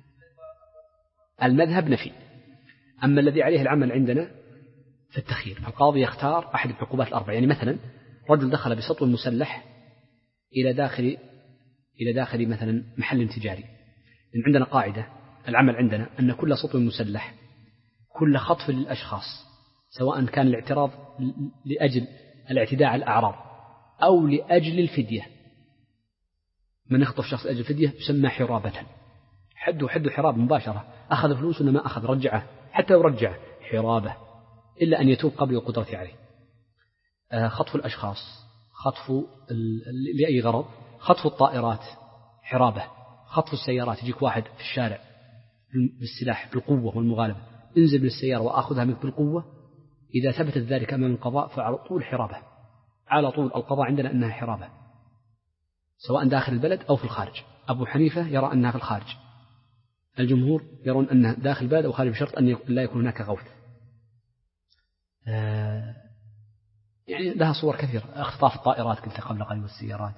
المذهب نفي. أما الذي عليه العمل عندنا في التخيير، القاضي يختار أحد العقوبات الأربع. يعني مثلا رجل دخل بسطو مسلح إلى داخل إلى داخل مثلا محل تجاري. لأن عندنا قاعدة العمل عندنا أن كل سطو مسلح، كل خطف للأشخاص، سواء كان الاعتراض لأجل الاعتداء على الأعراض أو لأجل الفدية. من يخطف شخص لأجل الفدية يسمى حرابة. حده حد حراب مباشرة، أخذ فلوس ولا ما أخذ رجعه، حتى يرجع حرابة، إلا أن يتوب قبل القدرة عليه. خطف الأشخاص، خطف لأي غرض، خطف الطائرات حرابة، خطف السيارات. يجيك واحد في الشارع بالسلاح بالقوة والمغالبة، انزل من السيارة وأخذها منك بالقوة. إذا ثبتت ذلك أمام القضاء فعلى طول حرابة، على طول القضاء عندنا أنها حرابة، سواء داخل البلد أو في الخارج. أبو حنيفة يرى أنها في الخارج، الجمهور يرون أنها داخل البلد أو خارج، بشرط أن لا يكون هناك غوث. آه يعني لها صور كثيرة. اختطاف الطائرات قلت قبل قليل والسيارات.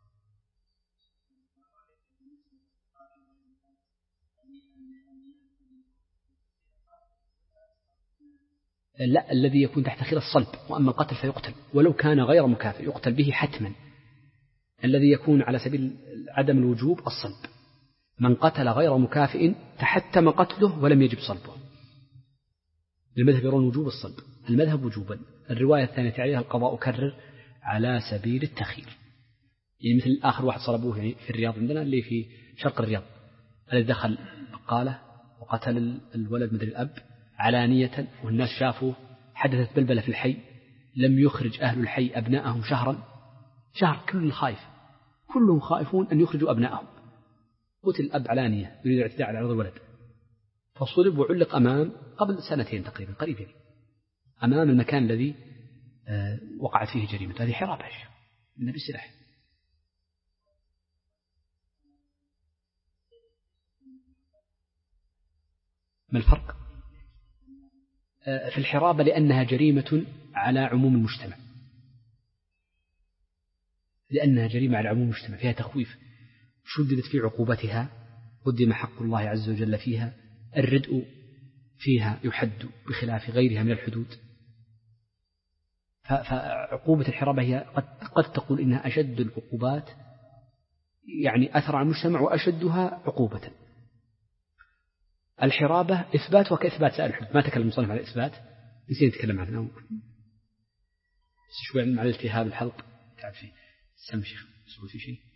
لا، الذي يكون تحت خير الصلب، وأما القتل فيقتل ولو كان غير مكافئ، يقتل به حتما. الذي يكون على سبيل عدم الوجوب الصلب. من قتل غير مكافئ تحتم قتله ولم يجب صلبه. المذهب يرون وجوب الصلب، المذهب وجوبا. الرواية الثانية عليها القضاء كرر على سبيل التخيير. يعني مثل آخر واحد صلبوه يعني في الرياض عندنا، اللي في شرق الرياض، الذي دخل بقالة وقتل الولد مثل الأب علانية، والناس شافوه، حدثت بلبلة في الحي، لم يخرج أهل الحي أبناءهم شهرا شهر كل خائف، كلهم خائفون أن يخرجوا أبناءهم. قتل الأب علانية يريد الاعتداء على عرض الولد، فصلب وعلق أمام قبل سنتين تقريبا قريبا أمام المكان الذي وقعت فيه جريمة. هذه حرابة من بالسلاح. ما الفرق؟ في الحرابة لأنها جريمة على عموم المجتمع، لأنها جريمة على عموم المجتمع، فيها تخويف. شددت في عقوبتها، قدم حق الله عز وجل فيها، الردء فيها يحد بخلاف غيرها من الحدود. فعقوبة الحرابة هي قد, قد تقول إنها أشد العقوبات، يعني أثر على المجتمع وأشدها عقوبة. الحرابة إثبات وكإثبات سائر الحدود، ما تكلم المصنف على الإثبات، نسينا نتكلم عنه بس شوي مع الالتهاب الحلق تعب فيه سم شيخ سوي في شيء.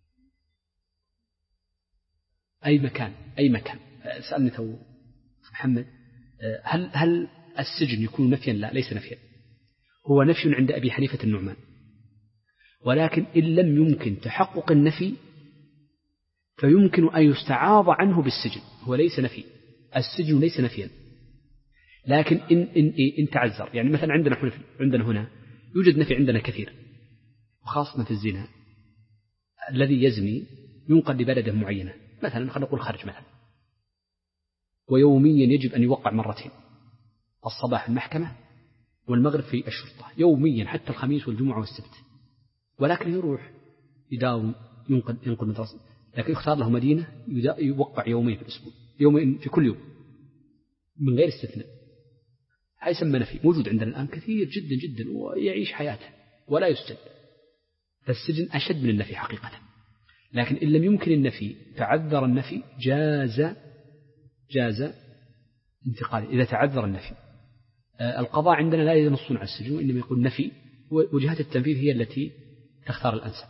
أي مكان أي مكان سألني تو محمد هل هل السجن يكون نفيا؟ لا، ليس نفيا، هو نفي عند أبي حنيفة النعمان، ولكن إن لم يمكن تحقق النفي فيمكن أن يستعاض عنه بالسجن. هو ليس نفي، السجن ليس نفيا، لكن إن, إن, إن تعذر. يعني مثلا عندنا هنا, عندنا هنا يوجد نفي عندنا كثير، وخاصة في الزنا. الذي يزني ينقل لبلده معينة، مثلا خلينا نقول خرج مثلا، ويوميا يجب أن يوقع مرتين، الصباح في المحكمة والمغرب في الشرطة، يوميا حتى الخميس والجمعة والسبت، ولكن يروح يداوم ينقل ينقل مدرسة، لكن يختار له مدينة يوقع يومين في الأسبوع، يومين في كل يوم من غير استثناء. هاي يسمى نفي، موجود عندنا الآن كثير جدا جدا، ويعيش حياته ولا يسجن. فالسجن أشد من النفي حقيقة، لكن إن لم يمكن النفي تعذر النفي جاز جاز انتقاله إذا تعذر النفي. القضاء عندنا لا ينصون على السجن، وإنما يقول نفي، وجهات التنفيذ هي التي تختار الأنسب.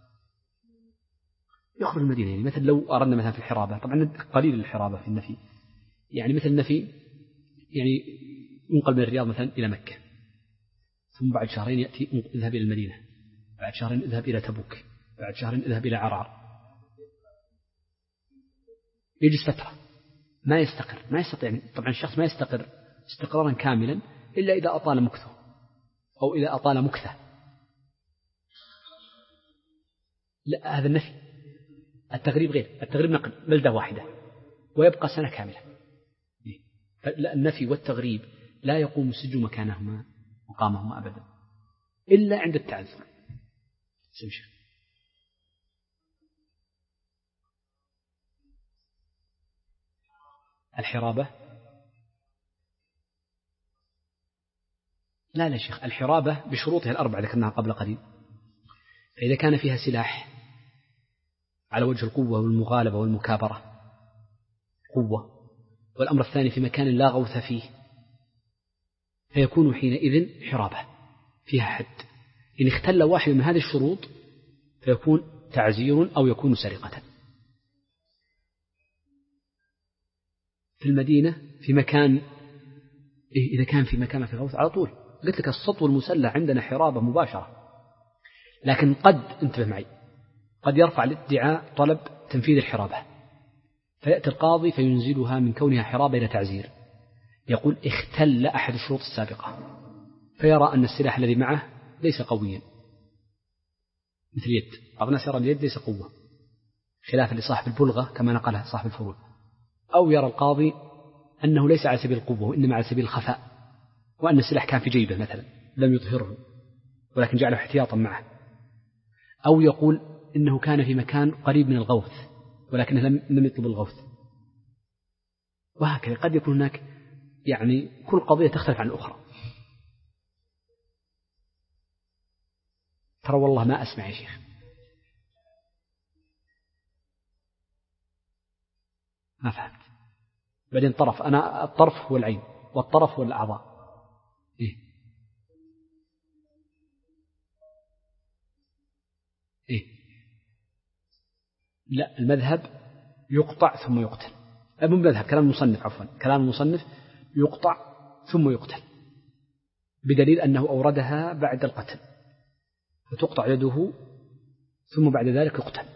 يخرج المدينة، يعني مثل لو أردنا مثلا في الحرابة، طبعا قليل الحرابة في النفي، يعني مثل النفي يعني ينقل من الرياض مثلا إلى مكة، ثم بعد شهرين يأتي اذهب إلى المدينة، بعد شهرين اذهب إلى تبوك، بعد شهرين اذهب إلى عرعر، يجلس فترة ما يستقر، ما يستطيع. طبعا الشخص ما يستقر استقرارا كاملا إلا إذا أطال مكثه أو إذا أطال مكثه. لا، هذا النفي. التغريب غير، التغريب نقل بلدة واحدة ويبقى سنة كاملة. النفي والتغريب لا يقوم السجن مكانهما مقامهما أبدا إلا عند التعذر. سمشي. الحرابة لا لا شيخ، الحرابة بشروطها الأربعة ذكرناها قبل قليل. فإذا كان فيها سلاح على وجه القوة والمغالبة والمكابرة قوة، والأمر الثاني في مكان لا غوث فيه، فيكون حينئذ حرابة فيها حد. إن اختل واحد من هذه الشروط فيكون تعزير أو يكون سرقة. في المدينة في مكان إيه إذا كان في مكان في غوث على طول، قلت لك السطو المسلح عندنا حرابة مباشرة، لكن قد انتبه معي قد يرفع الادعاء طلب تنفيذ الحرابة، فيأتي القاضي فينزلها من كونها حرابة إلى تعزير، يقول اختل أحد الشروط السابقة، فيرى أن السلاح الذي معه ليس قويا مثل يد، بعض الناس يرى اليد ليس قوة خلافا لصاحب البلغة كما نقلها صاحب الفروع، أو يرى القاضي أنه ليس على سبيل القوة وإنما على سبيل الخفاء، وأن السلاح كان في جيبه مثلا لم يظهره ولكن جعله احتياطا معه، أو يقول إنه كان في مكان قريب من الغوث ولكنه لم يطلب الغوث، وهكذا. قد يكون هناك يعني كل قضية تختلف عن الأخرى. ترى والله ما أسمع يا شيخ، ما فهمت. بعدين طرف، أنا الطرف هو العين والطرف هو الأعضاء. إيه؟ إيه؟ لا، المذهب يقطع ثم يقتل. مو مذهب، كلام المصنف، عفوا كلام المصنف يقطع ثم يقتل، بدليل أنه أوردها بعد القتل، فتقطع يده ثم بعد ذلك يقتل،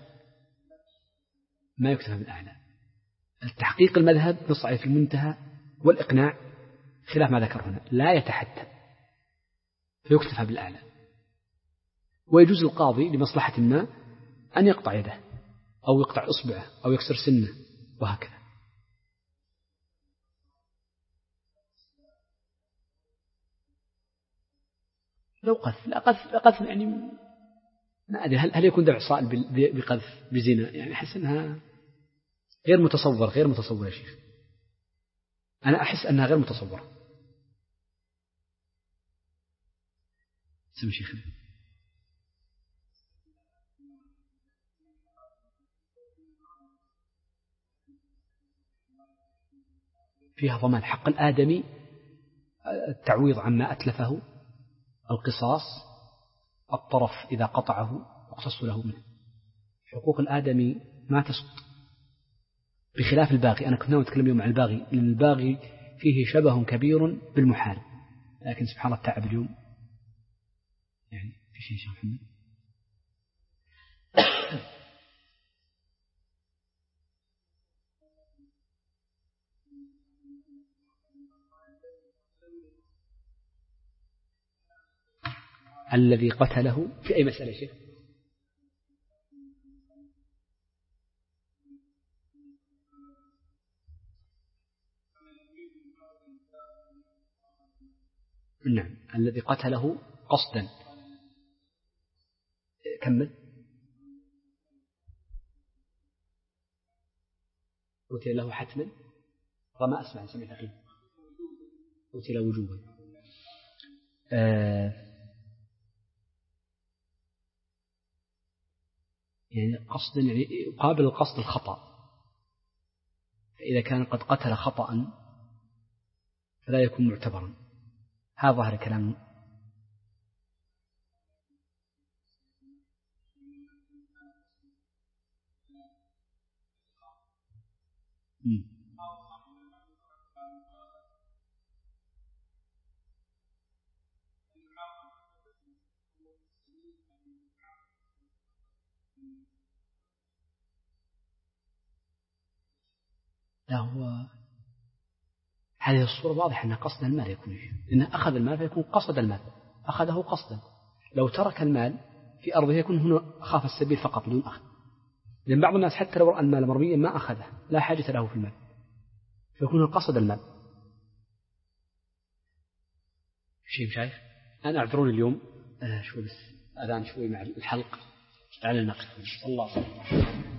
ما يكتفى بالأعلى. التحقيق المذهب نص عليه في المنتهى والإقناع خلاف ما ذكر هنا، لا يتحتم فيكتفى بالأعلى، ويجوز القاضي لمصلحة ما أن يقطع يده أو يقطع إصبعه أو يكسر سنه وهكذا. لو قذف لا قذف قذف يعني ما أدري هل, هل يكون دفع صائل بقذف بزنا؟ يعني أحس أنها غير متصور غير متصور يا شيخ، أنا أحس أنها غير متصورة. سمي شيخ. فيها ضمان حق الآدمي، التعويض عما أتلفه، القصاص، الطرف إذا قطعه يقتص له منه. حقوق الآدمي ما تسقط بخلاف الباغي. أنا كنت ناوي أتكلم اليوم عن الباغي، لأن الباغي فيه شبه كبير بالمحارب، لكن سبحان الله التعب اليوم يعني في شيء شيخ محمد. الذي قتله في أي مسألة شيخ؟ نعم، الذي قتله قصدا. كمل. قتل له حتما، وما أسمع سمعت أقيم قتل وجوبا. آه يعني قصدا يعني يقابل القصد الخطأ، فإذا كان قد قتل خطأ فلا يكون معتبرا. هذا ظاهر كلام. م. لا، هو هذه الصورة واضحة أن قصد المال يكون فيه، إنه أخذ المال فيكون قصد المال، أخذه قصدا. لو ترك المال في أرضه يكون هنا خاف السبيل فقط بدون أخذ، لأن بعض الناس حتى لو رأى المال مرميا ما أخذه، لا حاجة له في المال، فيكون قصد المال. شيء شايف. أنا أعذروني اليوم آه شوي بس أذان شوي مع الحلق، تعال نقف. الله